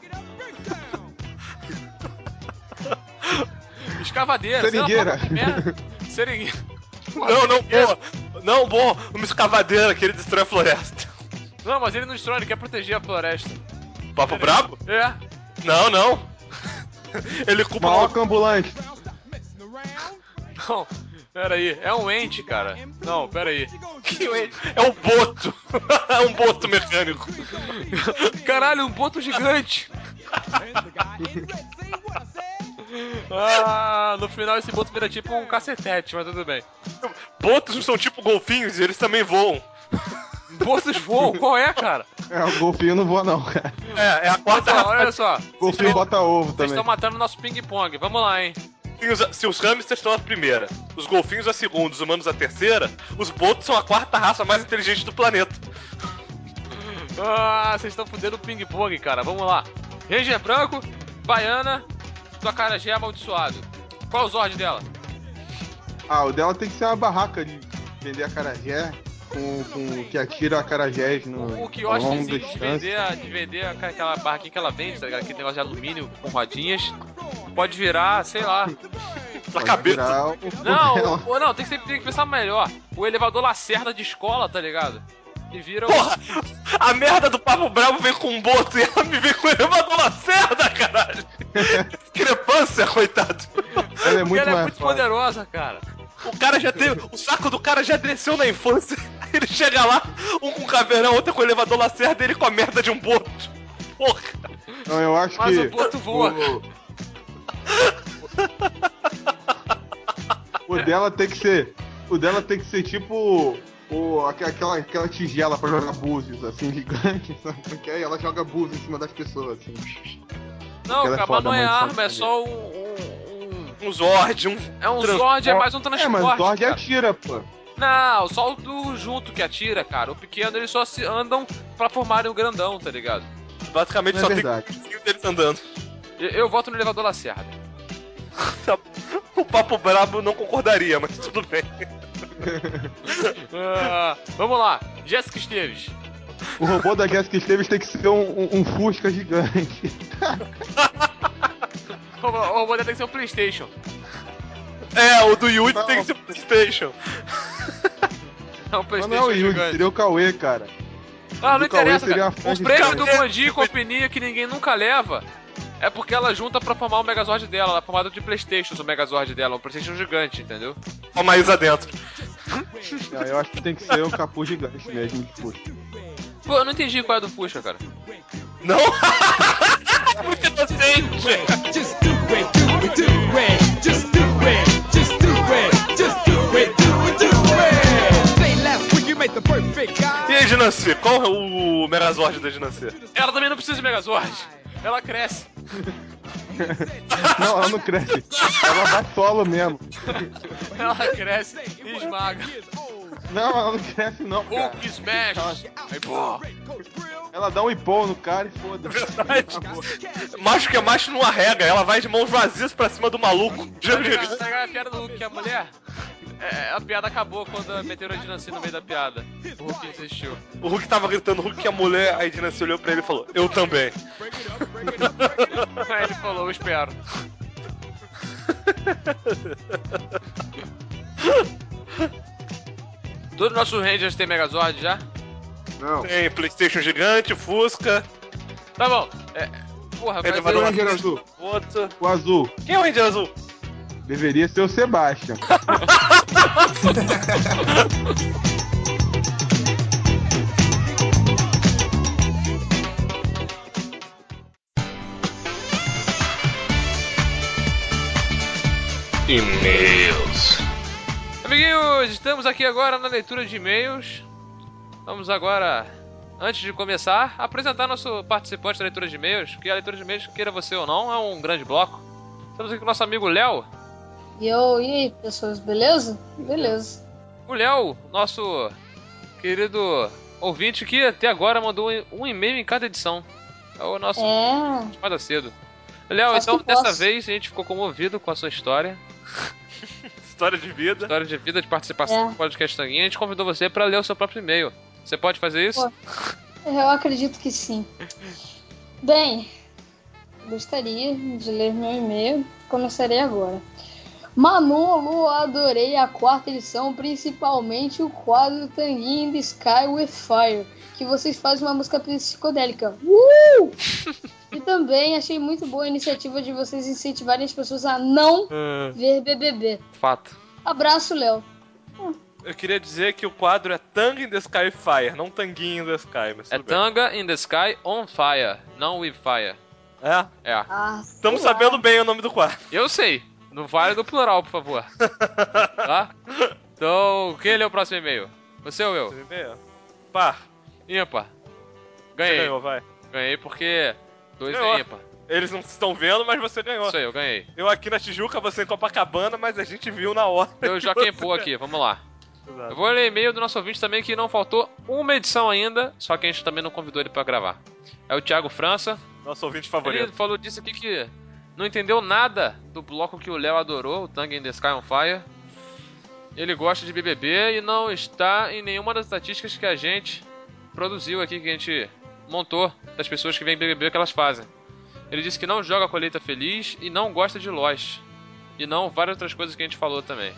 Escavadeira. Seringueira. Seringueira. Não, uma escavadeira que ele destrói a floresta. Não, mas ele não destrói, ele quer proteger a floresta. Papo brabo? É. Não. Ele culpa uma oca ambulante. Não, pera aí. É um ente, cara. Não, pera aí. Que ente? É um boto. É um boto mecânico. Caralho, um boto gigante. No final esse boto vira tipo um cacetete, mas tudo bem. Botos são tipo golfinhos e eles também voam. Botos voam? Qual é, cara? O golfinho não voa não, cara. É a quarta raça. Olha só. Golfinho bota ovo também. Vocês estão matando o nosso ping-pong. Vamos lá, hein. Se os hamsters são a primeira, os golfinhos a segunda, os humanos a terceira, os botos são a quarta raça mais inteligente do planeta. Vocês estão fudendo o ping-pong, cara. Vamos lá. Ranger branco, baiana, tua cara já é amaldiçoado. Qual é o Zord dela? O dela tem que ser uma barraca de vender acarajé com que atira acarajés no o quiosque de vender aquela barraquinha que ela vende, tá ligado? Aquele negócio de alumínio com rodinhas. Pode virar, sei lá. Na cabeça. Não, tem que pensar melhor. O elevador Lacerda de escola, tá ligado? E vira Porra! A merda do Papo Bravo vem com um boto e ela me vem com o elevador Lacerda, caralho! Discrepância, coitado! Ela é muito poderosa, cara. O cara já teve. O saco do cara já desceu na infância. Ele chega lá, um com caveirão, outro com o elevador Lacerda e ele com a merda de um boto. Porra! Não, eu acho Mas que. o boto voa. O dela tem que ser tipo. Aquela tigela pra jogar búzios, assim, gigante, sabe? Porque aí ela joga búzios em cima das pessoas, assim. Não, cara, mas não é arma, é só um Zord, É um Zord, é mais um transporte. Mas Zord cara. atira, pô. Não, só o do junto que atira, cara. O pequeno, eles só se andam pra formarem o grandão, tá ligado? Basicamente só verdade. tem deles andando. Eu voto no elevador Lacerda. O Papo Brabo não concordaria, mas tudo bem. Vamos lá, Jéssica Esteves. O robô da Jéssica Esteves tem que ser um Fusca gigante. O robô dela tem que ser um PlayStation. O do Yuji tem que ser um PlayStation. É um Mas PlayStation não é o Yuji, gigante. seria o Cauê, cara. Não interessa, cara. O prêmio do Bandi Companhia que ninguém nunca leva é porque ela junta pra formar o Megazord dela. Ela é formada de Playstation, o Megazord dela. Um Playstation gigante, entendeu? Ó, mais adentro. Eu acho que tem que ser um capuz gigante mesmo de Fusca. Pô, eu não entendi qual é do Fusca, cara. Não? Muito inocente! Just do it, do it, do it. Just do it, just do it. Just do it, do it, do it. Say last week you made the perfect guy. E aí, Dinancy, qual é o Megazord da Dinancy? Ela também não precisa de Megazord. Ela cresce. Não, ela não cresce. Ela vai solo mesmo. Ela cresce e esmaga. Não, ela não cresce não, cara. Hulk smash. Aí, pô. Ela dá um ipô no cara e foda-se. Macho que é macho não arrega, ela vai de mãos vazias pra cima do maluco. Pegar a piada do Hulk, que é a mulher. A piada acabou quando meteram a Dinassi no meio da piada. O Hulk insistiu. O Hulk tava gritando, Hulk que é a mulher, aí a Dinassi olhou pra ele e falou, eu também. Aí ele falou, eu espero. Todos os nossos Rangers têm Megazord já? Não. Tem PlayStation gigante, Fusca. Tá bom. Porra, vai Quem é o Ranger azul? Outro. O azul. Quem é o Ranger azul? Deveria ser o Sebastian. E-mails. Amiguinhos, estamos aqui agora na leitura de e-mails. Vamos agora, antes de começar, apresentar nosso participante da leitura de e-mails, que a leitura de e-mails, queira você ou não, é um grande bloco. Estamos aqui com o nosso amigo Léo. E aí, pessoas, beleza? Beleza. O Léo, nosso querido ouvinte, que até agora mandou um e-mail em cada edição. É o nosso espada cedo. Léo, então dessa vez a gente ficou comovido com a sua história. História de vida. História de vida, de participação no podcast Tanguinha. A gente convidou você para ler o seu próprio e-mail. Você pode fazer isso? Pô, eu acredito que sim. Bem, gostaria de ler meu e-mail. Começarei agora. Manolo, adorei a 4ª edição, principalmente o quadro Tanguinha in the Sky with Fire, que vocês fazem uma música psicodélica. E também achei muito boa a iniciativa de vocês incentivarem as pessoas a não ver BBB. Fato. Abraço, Léo. Eu queria dizer que o quadro é Tanga in the Sky with Fire, não Tanguinha in the Sky. Mas é Tanga in the Sky on Fire, não with Fire. É? É. Estamos sabendo bem o nome do quadro. Eu sei. Não vale do plural, por favor. Tá? Então, quem lê o próximo e-mail? Você ou eu? Par. Ímpar. Ganhei. Você ganhou, vai. Ganhei porque 2 ganhou. é ímpar. Eles não estão vendo, mas você ganhou. Isso aí, eu ganhei. Eu aqui na Tijuca, você em Copacabana, mas a gente viu na hora. Eu já quempou aqui, vamos lá. Exato. Eu vou ler e-mail do nosso ouvinte também, que não faltou uma edição ainda, só que a gente também não convidou ele pra gravar. É o Thiago França. Nosso ouvinte favorito. Ele falou disso aqui que não entendeu nada do bloco que o Léo adorou, o Tanga in the Sky on Fire. Ele gosta de BBB e não está em nenhuma das estatísticas que a gente produziu aqui, que a gente montou, das pessoas que vêm BBB que elas fazem. Ele disse que não joga Colheita Feliz e não gosta de Lost. E não várias outras coisas que a gente falou também.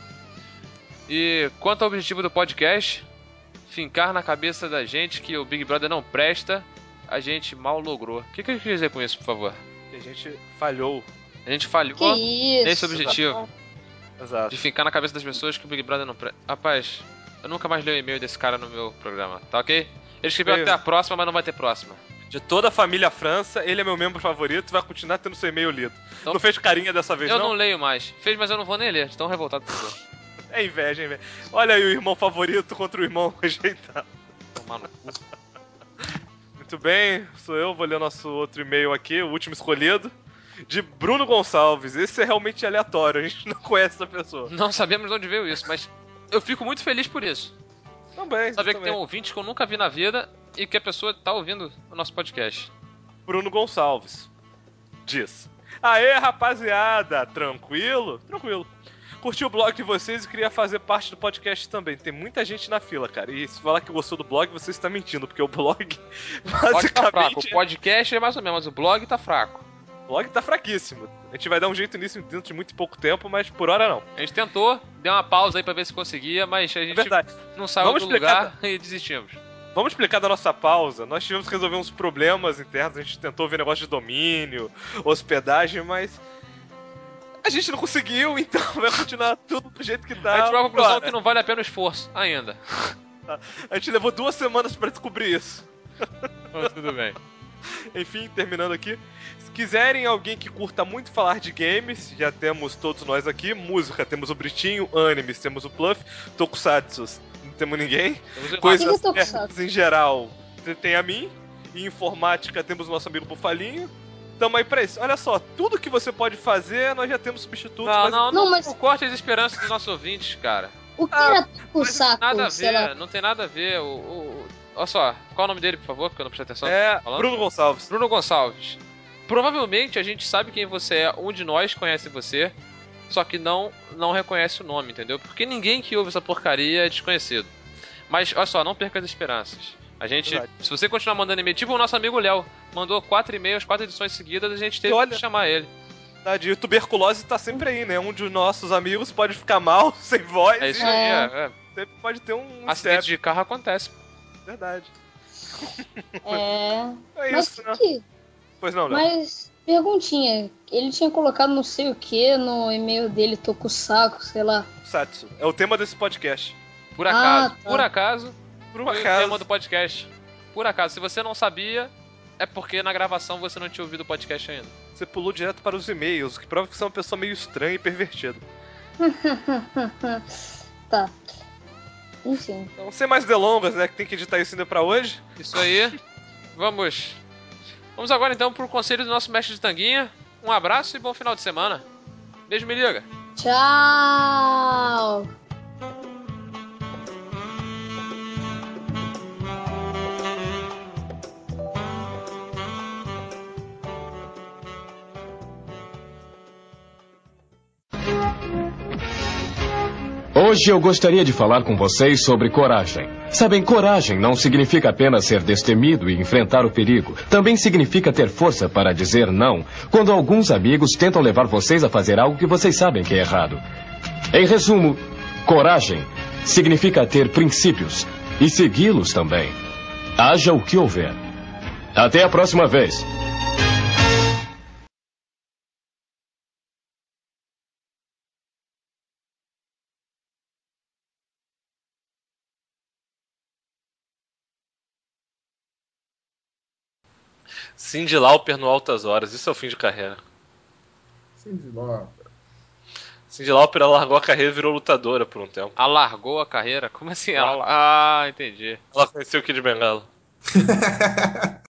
E quanto ao objetivo do podcast, fincar na cabeça da gente que o Big Brother não presta, a gente mal logrou. O que ele quer dizer com isso, por favor? Que a gente falhou. A gente falhou nesse objetivo. Exato. De fincar na cabeça das pessoas que o Big Brother não presta. Rapaz, eu nunca mais leio o e-mail desse cara no meu programa, tá ok? Ele escreveu até a próxima, mas não vai ter próxima. De toda a família França, ele é meu membro favorito e vai continuar tendo seu e-mail lido. Então, não fez carinha dessa vez, eu não leio mais. Fez, mas eu não vou nem ler. Tão revoltado que eu tô. É inveja, é inveja. Olha aí o irmão favorito contra o irmão rejeitado. Tomar no cu. Muito bem, sou eu. Vou ler o nosso outro e-mail aqui, o último escolhido. De Bruno Gonçalves. Esse é realmente aleatório, a gente não conhece essa pessoa. Não sabemos de onde veio isso, mas eu fico muito feliz por isso. Também. Saber que tem um ouvinte que eu nunca vi na vida e que a pessoa tá ouvindo o nosso podcast. Bruno Gonçalves diz: aê, rapaziada, tranquilo? Tranquilo. Curti o blog de vocês e queria fazer parte do podcast também. Tem muita gente na fila, cara. E se falar que gostou do blog, você está mentindo, porque o blog basicamente... Tá fraco. O podcast é mais ou menos, mas o blog tá fraco. O blog tá fraquíssimo. A gente vai dar um jeito nisso dentro de muito pouco tempo, mas por hora não. A gente tentou, deu uma pausa aí pra ver se conseguia, mas a gente não saiu do lugar e desistimos. Vamos explicar da nossa pausa. Nós tivemos que resolver uns problemas internos. A gente tentou ver negócio de domínio, hospedagem, mas a gente não conseguiu, então vai continuar tudo do jeito que tá. A gente vai à conclusão que não vale a pena o esforço ainda. A gente levou 2 semanas pra descobrir isso. Mas tudo bem. Enfim, terminando aqui. Se quiserem alguém que curta muito falar de games, já temos todos nós aqui. Música, temos o Britinho. Animes, temos o Pluff. Tokusatsu, não temos ninguém. Coisas nerds em geral, tem a mim. E informática, temos o nosso amigo Bufalinho. tamo aí pra isso. Olha só, tudo que você pode fazer, nós já temos substitutos. Não corte as esperanças dos nossos ouvintes, cara. O cara com o saco, Nada a sei ver, lá. não tem nada a ver. Olha só, qual é o nome dele, por favor, porque eu não prestei atenção. Bruno Gonçalves. Bruno Gonçalves. Provavelmente a gente sabe quem você é, um de nós conhece você, só que não reconhece o nome, entendeu? Porque ninguém que ouve essa porcaria é desconhecido. Mas, olha só, não perca as esperanças. A gente, se você continuar mandando e-mail, tipo o nosso amigo Léo, mandou 4 e-mails, 4 edições seguidas, a gente teve que chamar ele. E tuberculose tá sempre aí, né? Um de nossos amigos pode ficar mal, sem voz. É isso aí, Sempre pode ter um acidente de carro acontece. Verdade. É mas isso, né? Pois não, Léo. Mas, perguntinha, ele tinha colocado não sei o que no e-mail dele, tô com o saco, sei lá. Satsu. É o tema desse podcast. Por acaso. Tá. Por acaso. Foi o tema do podcast. Por acaso. Se você não sabia, é porque na gravação você não tinha ouvido o podcast ainda. Você pulou direto para os e-mails, o que prova que você é uma pessoa meio estranha e pervertida. Tá. Enfim. Então, sem mais delongas, né? Que tem que editar isso ainda pra hoje. Isso aí. Vamos agora então pro conselho do nosso mestre de tanguinha. Um abraço e bom final de semana. Beijo, me liga. Tchau. Hoje eu gostaria de falar com vocês sobre coragem. Sabem, coragem não significa apenas ser destemido e enfrentar o perigo. Também significa ter força para dizer não, quando alguns amigos tentam levar vocês a fazer algo que vocês sabem que é errado. Em resumo, coragem significa ter princípios e segui-los também. Haja o que houver. Até a próxima vez. Cyndi Lauper no Altas Horas, isso é o fim de carreira. Cyndi Lauper. Cyndi Lauper largou a carreira e virou lutadora por um tempo. Alargou a carreira? Como assim? Entendi. Ela conheceu o Kid Bengala.